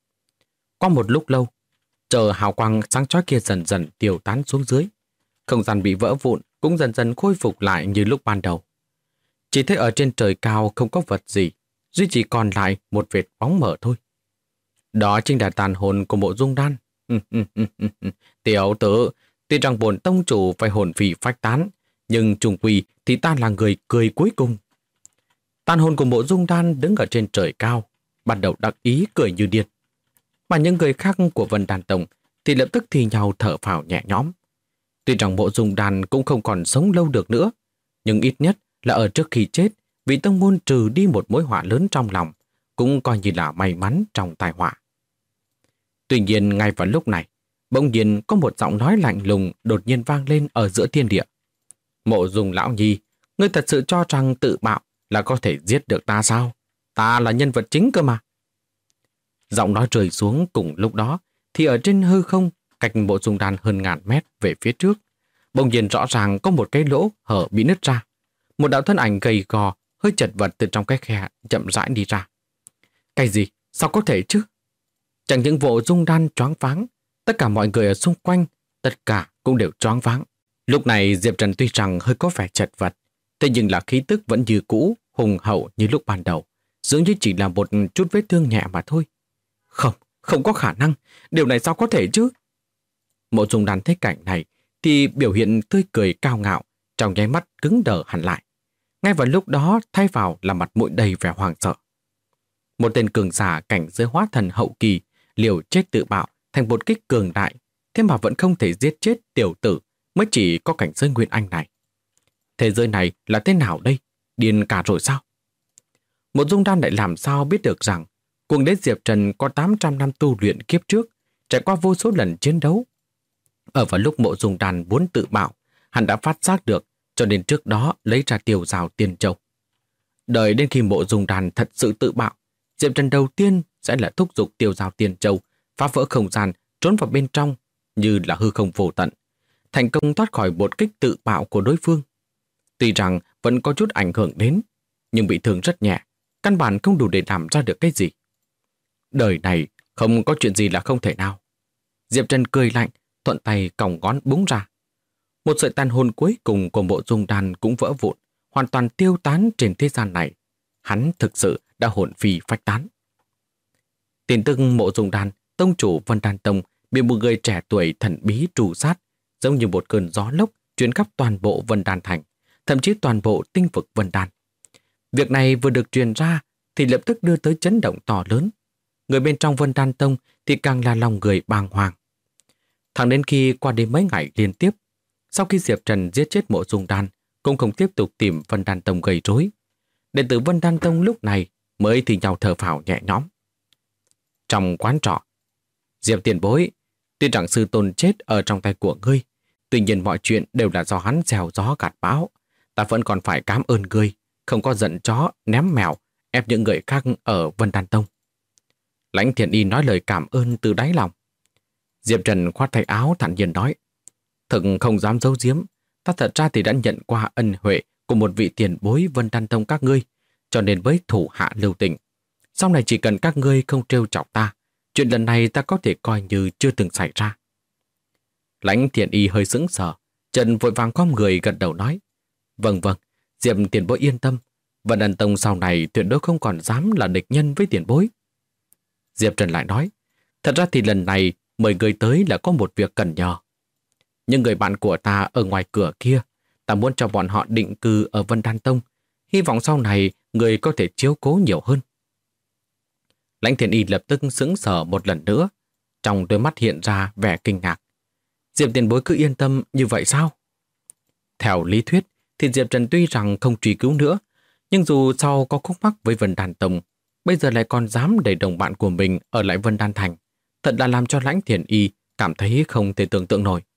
Qua một lúc lâu, chờ hào quang sáng chói kia dần dần tiêu tán xuống dưới. Không gian bị vỡ vụn cũng dần dần khôi phục lại như lúc ban đầu. Chỉ thấy ở trên trời cao không có vật gì, duy chỉ còn lại một vệt bóng mờ thôi. Đó chính là tàn hồn của Mộ Dung Đan. Tiểu tử, tuy rằng bổn tông chủ phải hồn phì phách tán, nhưng trùng quy thì ta là người cười cuối cùng. Tàn hồn của Mộ Dung Đan đứng ở trên trời cao, bắt đầu đắc ý cười như điên. Mà những người khác của Vân Đan Tông thì lập tức thì nhau thở phào nhẹ nhõm. Tuy rằng Mộ Dung Đan cũng không còn sống lâu được nữa, nhưng ít nhất là ở trước khi chết, vị tông môn trừ đi một mối họa lớn trong lòng, cũng coi như là may mắn trong tai họa. Tuy nhiên ngay vào lúc này, bỗng nhiên có một giọng nói lạnh lùng đột nhiên vang lên ở giữa thiên địa. Mộ Dung lão nhi, ngươi thật sự cho rằng tự bạo là có thể giết được ta sao? Ta là nhân vật chính cơ mà. Giọng nói rơi xuống cùng lúc đó, thì ở trên hư không, cách Mộ Dung Đan hơn ngàn mét về phía trước, bỗng nhiên rõ ràng có một cái lỗ hở bị nứt ra. Một đạo thân ảnh gầy gò, hơi chật vật từ trong cái khe chậm rãi đi ra. Cái gì? Sao có thể chứ? Chẳng những Mộ Dung Đan choáng váng, tất cả mọi người ở xung quanh, tất cả cũng đều choáng váng. Lúc này Diệp Trần tuy rằng hơi có vẻ chật vật, thế nhưng là khí tức vẫn như cũ, hùng hậu như lúc ban đầu, dường như chỉ là một chút vết thương nhẹ mà thôi. Không có khả năng, điều này sao có thể chứ? Mộ Dung Đan thấy cảnh này thì biểu hiện tươi cười cao ngạo, trong nháy mắt cứng đờ hẳn lại. Ngay vào lúc đó thay vào là mặt mũi đầy vẻ hoảng sợ. Một tên cường giả cảnh giới hóa thần hậu kỳ liều chết tự bạo thành một kích cường đại, thế mà vẫn không thể giết chết tiểu tử mới chỉ có cảnh giới nguyên anh này. Thế giới này là thế nào đây? Điên cả rồi sao? Mộ Dung Đan lại làm sao biết được rằng cuồng đế Diệp Trần có 800 năm tu luyện kiếp trước, trải qua vô số lần chiến đấu. Ở vào lúc Mộ Dung Đan muốn tự bạo, hắn đã phát giác được, cho nên trước đó lấy ra Tiêu Dao Tiên Châu. Đợi đến khi Mộ Dung Đan thật sự tự bạo, Diệp Trần đầu tiên sẽ là thúc giục Tiêu Dao Tiên Châu, phá vỡ không gian, trốn vào bên trong như là hư không vô tận, thành công thoát khỏi một kích tự bạo của đối phương. Tuy rằng vẫn có chút ảnh hưởng đến, nhưng bị thương rất nhẹ, căn bản không đủ để làm ra được cái gì. Đời này không có chuyện gì là không thể nào. Diệp Trần cười lạnh, thuận tay còng ngón búng ra. Một sợi tàn hồn cuối cùng của Mộ Dung Đan cũng vỡ vụn, hoàn toàn tiêu tán trên thế gian này. Hắn thực sự đã hồn phi phách tán. Tin tức Mộ Dung Đan, tông chủ Vân Đan Tông, bị một người trẻ tuổi thần bí trù sát, giống như một cơn gió lốc truyền khắp toàn bộ Vân Đan Thành, thậm chí toàn bộ tinh vực Vân Đan. Việc này vừa được truyền ra thì lập tức đưa tới chấn động to lớn. Người bên trong Vân Đan Tông thì càng là lòng người bàng hoàng. Thẳng đến khi qua đến mấy ngày liên tiếp, sau khi Diệp Trần giết chết Mộ Dung Đan, cũng không tiếp tục tìm Vân Đan Tông gây rối. Đệ tử Vân Đan Tông lúc này mới thì nhau thở phào nhẹ nhõm. Trong quán trọ, Diệp tiền bối, tuy rằng sư tôn chết ở trong tay của ngươi, tuy nhiên mọi chuyện đều là do hắn gieo gió gặt bão. Ta vẫn còn phải cảm ơn ngươi, không có giận chó, ném mèo, ép những người khác ở Vân Đan Tông. Lãnh Thiện Y nói lời cảm ơn từ đáy lòng. Diệp Trần khoát tay áo thản nhiên nói, thực không dám giấu giếm, ta thật ra thì đã nhận qua ân huệ của một vị tiền bối Vân Đan Tông các ngươi, cho nên với thủ hạ lưu tình. Sau này chỉ cần các ngươi không trêu chọc ta, chuyện lần này ta có thể coi như chưa từng xảy ra. Lãnh Thiện Y hơi sững sờ, Trần vội vàng khom người gật đầu nói, vâng, Diệp tiền bối yên tâm, Vân Đan Tông sau này tuyệt đối không còn dám là địch nhân với tiền bối. Diệp Trần lại nói, thật ra thì lần này mời người tới là có một việc cần nhờ. Nhưng người bạn của ta ở ngoài cửa kia, ta muốn cho bọn họ định cư ở Vân Đan Tông, hy vọng sau này người có thể chiếu cố nhiều hơn. Lãnh Thiện Y lập tức sững sờ một lần nữa, trong đôi mắt hiện ra vẻ kinh ngạc. Diệp tiền bối cứ yên tâm như vậy sao? Theo lý thuyết thì Diệp Trần tuy rằng không truy cứu nữa, nhưng dù sau có khúc mắc với Vân Đan Tông, bây giờ lại còn dám để đồng bạn của mình ở lại Vân Đan Thành, thật là làm cho Lãnh Thiện Y cảm thấy không thể tưởng tượng nổi.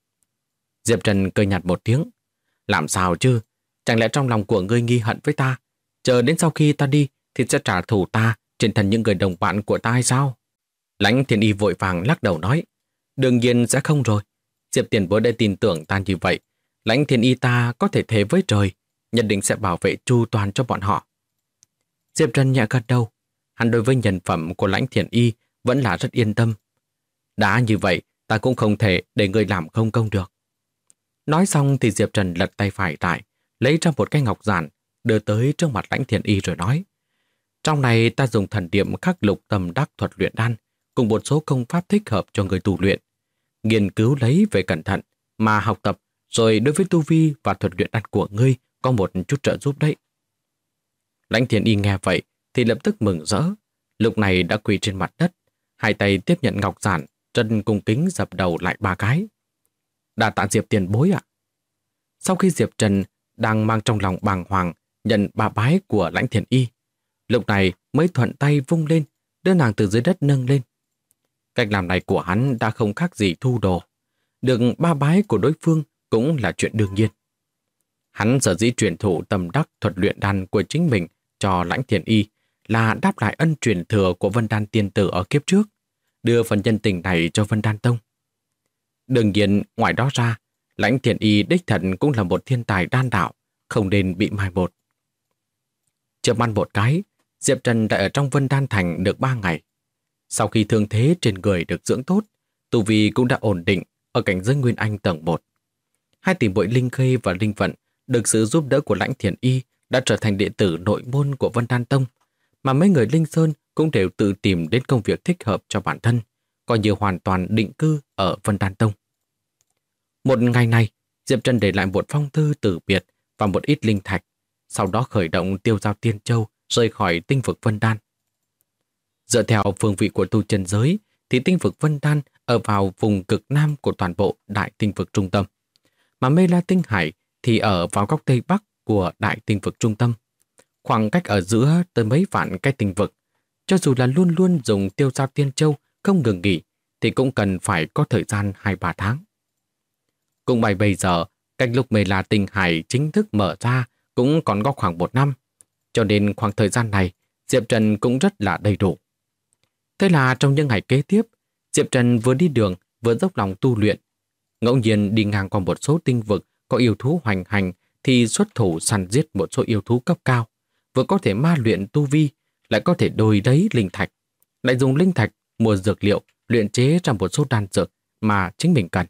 Diệp Trần cười nhạt một tiếng, làm sao chứ? Chẳng lẽ trong lòng của ngươi nghi hận với ta, chờ đến sau khi ta đi thì sẽ trả thù ta trên thân những người đồng bạn của ta hay sao? Lãnh Thiện Y vội vàng lắc đầu nói, đương nhiên sẽ không rồi. Diệp tiền bối đã tin tưởng ta như vậy, Lãnh Thiện Y ta có thể thề với trời, nhất định sẽ bảo vệ chu toàn cho bọn họ. Diệp Trần nhẹ gật đầu, hắn đối với nhân phẩm của Lãnh Thiện Y vẫn là rất yên tâm. Đã như vậy, ta cũng không thể để người làm không công được. Nói xong thì Diệp Trần lật tay phải lại, lấy ra một cái ngọc giản, đưa tới trước mặt Lãnh Thiện Y rồi nói, trong này ta dùng thần điểm khắc lục tâm đắc thuật luyện đan, cùng một số công pháp thích hợp cho người tu luyện. Nghiên cứu lấy về cẩn thận, mà học tập, rồi đối với tu vi và thuật luyện đan của ngươi có một chút trợ giúp đấy. Lãnh Thiện Y nghe vậy thì lập tức mừng rỡ, lúc này đã quỳ trên mặt đất, hai tay tiếp nhận ngọc giản, chân cung kính dập đầu lại 3 cái. Đa tạ Diệp tiền bối ạ. Sau khi Diệp Trần đang mang trong lòng bàng hoàng nhận 3 bái của Lãnh Thiện Y, lúc này mới thuận tay vung lên, đưa nàng từ dưới đất nâng lên. Cách làm này của hắn đã không khác gì thu đồ. Được 3 bái của đối phương cũng là chuyện đương nhiên. Hắn sở dĩ truyền thụ tâm đắc thuật luyện đan của chính mình cho Lãnh Thiện Y là đáp lại ân truyền thừa của Vân Đan tiên tử ở kiếp trước, đưa phần nhân tình này cho Vân Đan Tông. Đương nhiên, ngoài đó ra, Lãnh Thiện Y đích thật cũng là một thiên tài đan đạo, không nên bị mai một. Chợp mắt một cái, Diệp Trần đã ở trong Vân Đan Thành được 3 ngày. Sau khi thương thế trên người được dưỡng tốt, tu vi cũng đã ổn định ở cảnh giới Nguyên Anh tầng 1. Hai tỷ muội Linh Khê và Linh Vận được sự giúp đỡ của Lãnh Thiện Y đã trở thành đệ tử nội môn của Vân Đan Tông, mà mấy người Linh Sơn cũng đều tự tìm đến công việc thích hợp cho bản thân, coi như hoàn toàn định cư ở Vân Đan Tông. Một ngày này, Diệp Trần để lại một phong thư từ biệt và một ít linh thạch, sau đó khởi động tiêu giao Tiên Châu rời khỏi tinh vực Vân Đan. Dựa theo phương vị của tu chân giới, thì tinh vực Vân Đan ở vào vùng cực nam của toàn bộ đại tinh vực trung tâm, mà Mê La Tinh Hải thì ở vào góc tây bắc của đại tinh vực trung tâm. Khoảng cách ở giữa tới mấy vạn cái tinh vực, cho dù là luôn luôn dùng tiêu giao Tiên Châu không ngừng nghỉ, thì cũng cần phải có thời gian 2-3 tháng. Cũng may bây giờ, cách lúc Mê La Tinh Hải chính thức mở ra cũng còn có khoảng 1 năm, cho nên khoảng thời gian này Diệp Trần cũng rất là đầy đủ. Thế là trong những ngày kế tiếp, Diệp Trần vừa đi đường vừa dốc lòng tu luyện. Ngẫu nhiên đi ngang qua một số tinh vực có yêu thú hoành hành thì xuất thủ săn giết một số yêu thú cấp cao, vừa có thể ma luyện tu vi, lại có thể đổi lấy linh thạch, lại dùng linh thạch mua dược liệu luyện chế ra một số đan dược mà chính mình cần.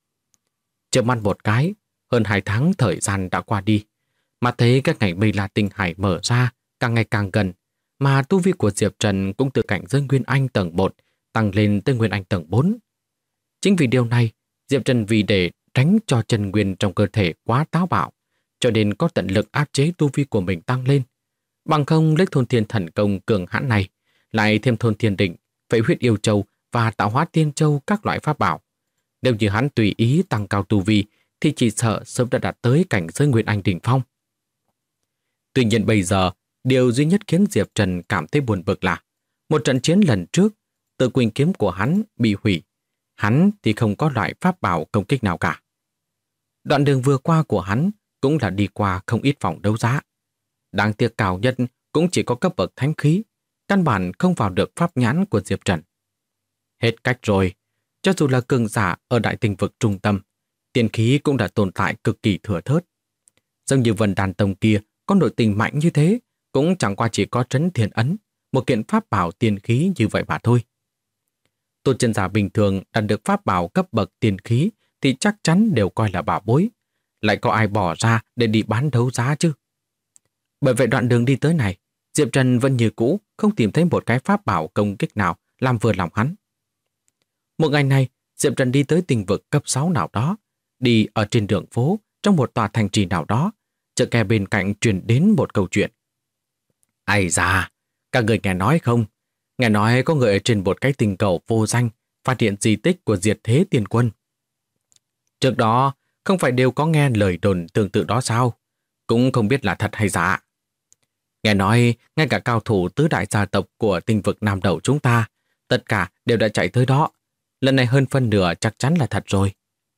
Chợp mắt một cái, hơn 2 tháng thời gian đã qua đi, mà thấy các ngày Mê La Tinh Hải mở ra càng ngày càng gần, mà tu vi của Diệp Trần cũng từ cảnh giới Nguyên Anh tầng 1 tăng lên tới Nguyên Anh tầng 4. Chính vì điều này, Diệp Trần vì để tránh cho chân nguyên trong cơ thể quá táo bạo, cho nên có tận lực áp chế tu vi của mình tăng lên. Bằng không lấy thôn thiên thần công cường hãn này, lại thêm thôn thiên định, phẩy huyết yêu châu và tạo hóa tiên châu các loại pháp bảo. Nếu như hắn tùy ý tăng cao tu vi, thì chỉ sợ sớm đã đạt tới cảnh giới Nguyên Anh đỉnh phong. Tuy nhiên bây giờ, điều duy nhất khiến Diệp Trần cảm thấy buồn bực là một trận chiến lần trước, Tử Quỳnh kiếm của hắn bị hủy. Hắn thì không có loại pháp bảo công kích nào cả. Đoạn đường vừa qua của hắn cũng là đi qua không ít phòng đấu giá. Đáng tiếc cao nhất cũng chỉ có cấp bậc thánh khí, căn bản không vào được pháp nhãn của Diệp Trần. Hết cách rồi, cho dù là cường giả ở đại tinh vực trung tâm, tiên khí cũng đã tồn tại cực kỳ thừa thớt. Giống như Vân Đàn Tông kia có nội tình mạnh như thế, cũng chẳng qua chỉ có trấn thiên ấn, một kiện pháp bảo tiên khí như vậy mà thôi. Tu chân giả bình thường đạt được pháp bảo cấp bậc tiên khí thì chắc chắn đều coi là bảo bối, lại có ai bỏ ra để đi bán đấu giá chứ. Bởi vậy đoạn đường đi tới này, Diệp Trần vẫn như cũ không tìm thấy một cái pháp bảo công kích nào làm vừa lòng hắn. Một ngày này, Diệp Trần đi tới tinh vực cấp 6 nào đó, đi ở trên đường phố trong một tòa thành trì nào đó, chợt nghe bên cạnh truyền đến một câu chuyện. Ai da, các người nghe nói không? Nghe nói có người ở trên một cái tinh cầu vô danh phát hiện di tích của Diệt Thế Tiên Quân. Trước đó, không phải đều có nghe lời đồn tương tự đó sao? Cũng không biết là thật hay giả. Nghe nói, ngay cả cao thủ tứ đại gia tộc của tinh vực Nam Đầu chúng ta, tất cả đều đã chạy tới đó. Lần này hơn phân nửa chắc chắn là thật rồi.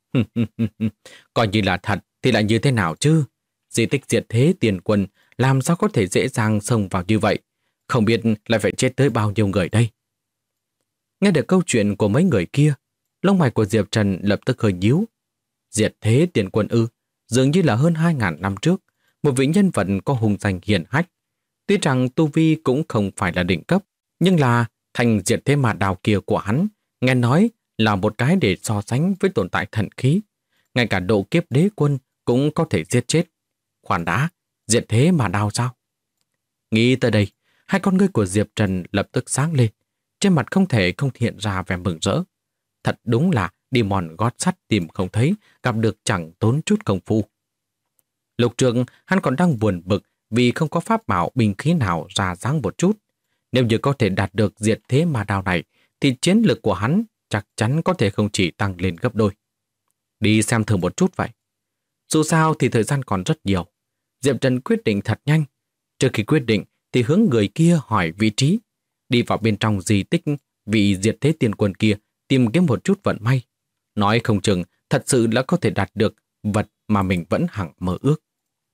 Coi như là thật thì lại như thế nào chứ? Di tích Diệt Thế Tiên Quân làm sao có thể dễ dàng xông vào như vậy? Không biết lại phải chết tới bao nhiêu người đây? Nghe được câu chuyện của mấy người kia, lông mày của Diệp Trần lập tức hơi nhíu. Diệt Thế Tiên Quân ư, dường như là hơn 2.000 năm trước, một vị nhân vật có hùng danh hiển hách. Tuy rằng tu vi cũng không phải là đỉnh cấp, nhưng là thành Diệt Thế Ma Đao kia của hắn, nghe nói là một cái để so sánh với tồn tại thần khí. Ngay cả độ kiếp đế quân cũng có thể giết chết. Khoan đã, Diệt Thế Ma Đao sao? Nghĩ tới đây, hai con ngươi của Diệp Trần lập tức sáng lên, trên mặt không thể không hiện ra vẻ mừng rỡ. Thật đúng là đi mòn gót sắt tìm không thấy, gặp được chẳng tốn chút công phu. Lúc trước hắn còn đang buồn bực vì không có pháp bảo binh khí nào ra dáng một chút. Nếu như có thể đạt được Diệt Thế Ma Đao này, thì chiến lực của hắn chắc chắn có thể không chỉ tăng lên gấp đôi. Đi xem thử một chút vậy. Dù sao thì thời gian còn rất nhiều. Diệp Trần quyết định thật nhanh. Trước khi quyết định thì hướng người kia hỏi vị trí, đi vào bên trong di tích vị Diệt Thế Tiên Quân kia tìm kiếm một chút vận may. Nói không chừng thật sự đã có thể đạt được vật mà mình vẫn hằng mơ ước.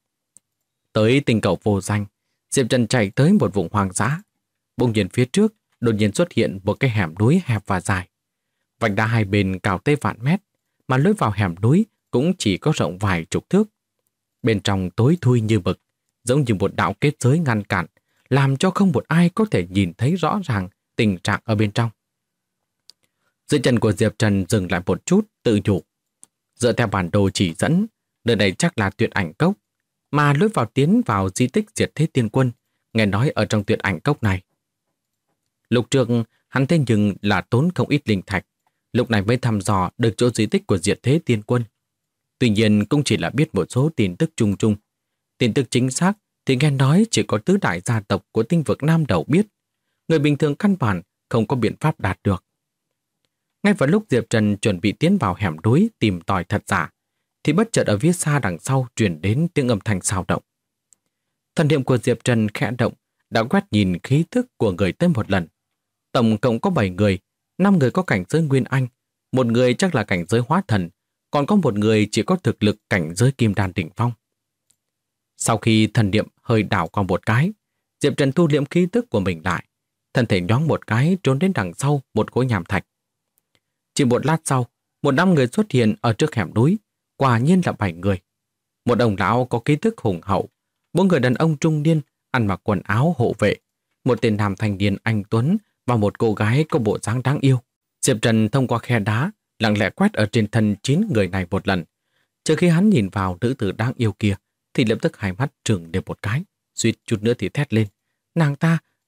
Tới tinh cầu vô danh, Diệp Trần chạy tới một vùng hoang dã. Bỗng nhiên phía trước đột nhiên xuất hiện một cái hẻm núi hẹp và dài. Vách đá hai bên cao tới vạn mét, mà lối vào hẻm núi cũng chỉ có rộng vài chục thước. Bên trong tối thui như mực, giống như một đạo kết giới ngăn cản, làm cho không một ai có thể nhìn thấy rõ ràng tình trạng ở bên trong. Dưới chân của Diệp Trần dừng lại một chút, tự nhủ. Dựa theo bản đồ chỉ dẫn, nơi này chắc là Tuyệt Ảnh Cốc, mà lối vào tiến vào di tích Diệt Thế Tiên Quân, nghe nói ở trong Tuyệt Ảnh Cốc này. Lúc trước, hắn thế nhưng là tốn không ít linh thạch, lúc này mới thăm dò được chỗ di tích của Diệt Thế Tiên Quân. Tuy nhiên cũng chỉ là biết một số tin tức chung chung. Tin tức chính xác thì nghe nói chỉ có tứ đại gia tộc của tinh vực Nam Đầu biết. Người bình thường căn bản không có biện pháp đạt được. Ngay vào lúc Diệp Trần chuẩn bị tiến vào hẻm núi tìm tòi thật giả, thì bất chợt ở phía xa đằng sau truyền đến tiếng âm thanh xao động. Thần niệm của Diệp Trần khẽ động, đã quét nhìn khí thức của người tới một lần. Tổng cộng có 7 người, 5 người có cảnh giới Nguyên Anh, một người chắc là cảnh giới Hóa Thần, còn có một người chỉ có thực lực cảnh giới Kim Đan đỉnh phong. Sau khi thần niệm hơi đảo qua một cái, Diệp Trần thu liễm khí tức của mình lại, thân thể nhoáng một cái trốn đến đằng sau một khối nham thạch. Chỉ một lát sau, một 5 người xuất hiện ở trước hẻm núi, quả nhiên là 7 người. Một ông lão có khí tức hùng hậu, 4 người đàn ông trung niên ăn mặc quần áo hộ vệ, một tên nam thanh niên anh tuấn và một cô gái có bộ dáng đáng yêu. Diệp Trần thông qua khe đá, lặng lẽ quét ở trên thân 9 người này một lần. Trước khi hắn nhìn vào nữ tử đáng yêu kia, thì lập tức hai mắt trừng đều một cái, suýt chút nữa thì thét lên. Nàng ta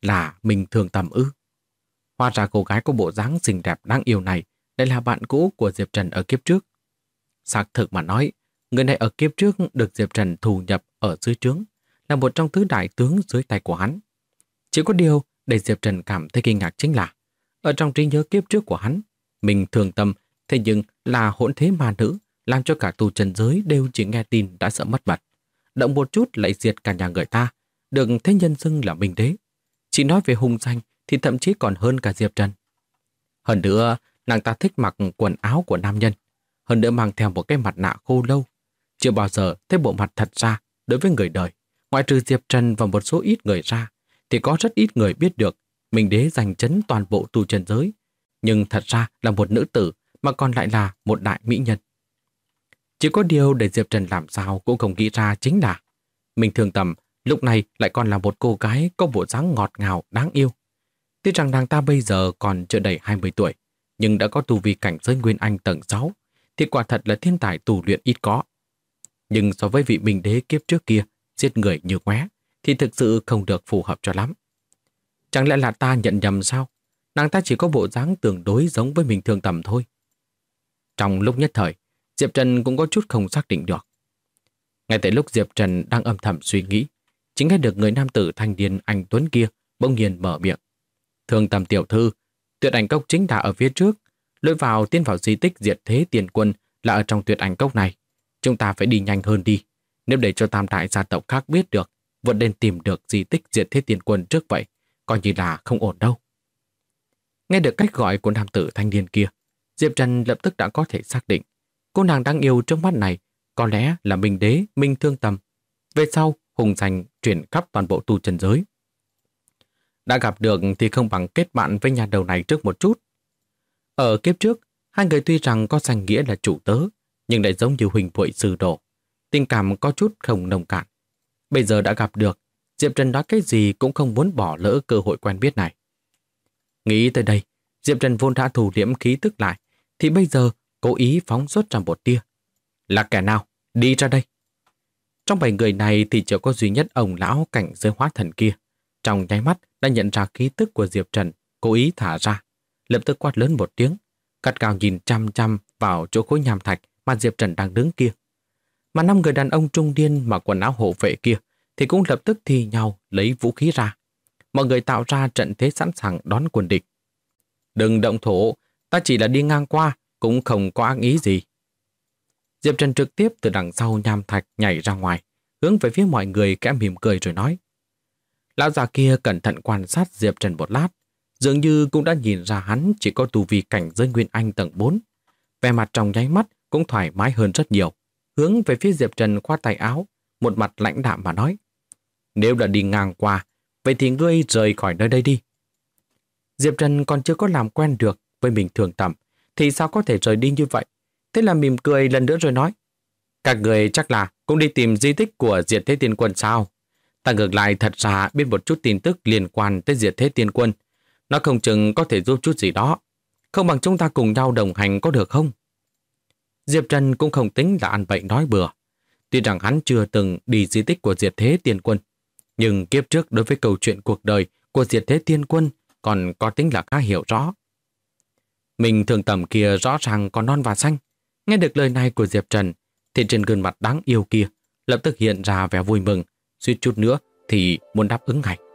là Minh Thường Tầm ư? Hóa ra cô gái có bộ dáng xinh đẹp đáng yêu này lại là bạn cũ của Diệp Trần ở kiếp trước. Xác thực mà nói, người này ở kiếp trước được Diệp Trần thù nhập ở dưới trướng, là một trong tứ đại tướng dưới tay của hắn. Chỉ có điều để Diệp Trần cảm thấy kinh ngạc chính là ở trong trí nhớ kiếp trước của hắn, Minh Thường Tâm thế nhưng là hỗn thế ma nữ, làm cho cả tu chân giới đều chỉ nghe tin đã sợ mất mật. Động một chút lại diệt cả nhà người ta, được thế nhân xưng là Minh Đế. Chỉ nói về hung danh thì thậm chí còn hơn cả Diệp Trần. Hơn nữa, nàng ta thích mặc quần áo của nam nhân. Hơn nữa mang theo một cái mặt nạ khô lâu. Chưa bao giờ thấy bộ mặt thật ra đối với người đời. Ngoại trừ Diệp Trần và một số ít người ra, thì có rất ít người biết được Minh Đế giành chấn toàn bộ tu chân giới. Nhưng thật ra là một nữ tử mà còn lại là một đại mỹ nhân. Chỉ có điều để Diệp Trần làm sao cũng không nghĩ ra chính là Minh Thường Tầm lúc này lại còn là một cô gái có bộ dáng ngọt ngào đáng yêu. Tuy rằng nàng ta bây giờ còn chưa đầy 20 tuổi, nhưng đã có tu vi cảnh giới Nguyên Anh tầng 6, thì quả thật là thiên tài tu luyện ít có. Nhưng so với vị Minh Đế kiếp trước kia, giết người như ngoé, thì thực sự không được phù hợp cho lắm. Chẳng lẽ là ta nhận nhầm sao? Nàng ta chỉ có bộ dáng tương đối giống với Minh Thường Tầm thôi. Trong lúc nhất thời, Diệp Trần cũng có chút không xác định được. Ngay tại lúc Diệp Trần đang âm thầm suy nghĩ, chính nghe được người nam tử thanh niên anh tuấn kia bỗng nhiên mở miệng. Thường Tầm tiểu thư, Tuyệt Ảnh Cốc chính là ở phía trước, lối vào tiến vào di tích Diệt Thế Tiền Quân là ở trong Tuyệt Ảnh Cốc này. Chúng ta phải đi nhanh hơn đi. Nếu để cho tam đại gia tộc khác biết được, vượt lên tìm được di tích Diệt Thế Tiền Quân trước vậy, coi như là không ổn đâu. Nghe được cách gọi của nam tử thanh niên kia, Diệp Trần lập tức đã có thể xác định cô nàng đáng yêu trước mắt này có lẽ là Minh Đế Minh Thương Tầm. Về sau, hùng danh chuyển khắp toàn bộ tu chân giới. Đã gặp được thì không bằng kết bạn với nhà đầu này trước một chút. Ở kiếp trước, hai người tuy rằng có danh nghĩa là chủ tớ, nhưng lại giống như huỳnh muội sư đồ. Tình cảm có chút không nồng cạn. Bây giờ đã gặp được, Diệp Trần nói cái gì cũng không muốn bỏ lỡ cơ hội quen biết này. Nghĩ tới đây, Diệp Trần vốn đã thủ liễm khí tức lại, thì bây giờ cố ý phóng xuất ra một tia. Là kẻ nào? Đi ra đây! Trong 7 người này thì chỉ có duy nhất ông lão cảnh giới hóa thần kia. Trong nháy mắt đã nhận ra khí tức của Diệp Trần, cố ý thả ra. Lập tức quát lớn một tiếng, cắt cao nhìn chăm chăm vào chỗ khối nham thạch mà Diệp Trần đang đứng kia. Mà 5 người đàn ông trung niên mặc quần áo hộ vệ kia thì cũng lập tức thi nhau lấy vũ khí ra. Mọi người tạo ra trận thế sẵn sàng đón quân địch. Đừng động thổ, ta chỉ là đi ngang qua, cũng không có ác ý gì. Diệp Trần trực tiếp từ đằng sau nham thạch nhảy ra ngoài, hướng về phía mọi người kẽ mỉm cười rồi nói. Lão già kia cẩn thận quan sát Diệp Trần một lát, dường như cũng đã nhìn ra hắn chỉ có tu vi cảnh giới Nguyên Anh tầng 4. Vẻ mặt trong nháy mắt cũng thoải mái hơn rất nhiều, hướng về phía Diệp Trần khoát tay áo, một mặt lãnh đạm mà nói. Nếu đã đi ngang qua, vậy thì ngươi rời khỏi nơi đây đi. Diệp Trần còn chưa có làm quen được với mình Thường Tầm, thì sao có thể rời đi như vậy? Thế là mỉm cười lần nữa rồi nói. Các người chắc là cũng đi tìm di tích của Diệt Thế Tiên Quân sao? Ta ngược lại thật ra biết một chút tin tức liên quan tới Diệt Thế Tiên Quân. Nó không chừng có thể giúp chút gì đó. Không bằng chúng ta cùng nhau đồng hành có được không? Diệp Trần cũng không tính là ăn bậy nói bừa. Tuy rằng hắn chưa từng đi di tích của Diệt Thế Tiên Quân, nhưng kiếp trước đối với câu chuyện cuộc đời của Diệt Thế Tiên Quân còn có tính là khá hiểu rõ. Mình Thường Tầm kia rõ ràng còn non và xanh. Nghe được lời này của Diệp Trần, thì trên gương mặt đáng yêu kia lập tức hiện ra vẻ vui mừng, suýt chút nữa thì muốn đáp ứng ngay.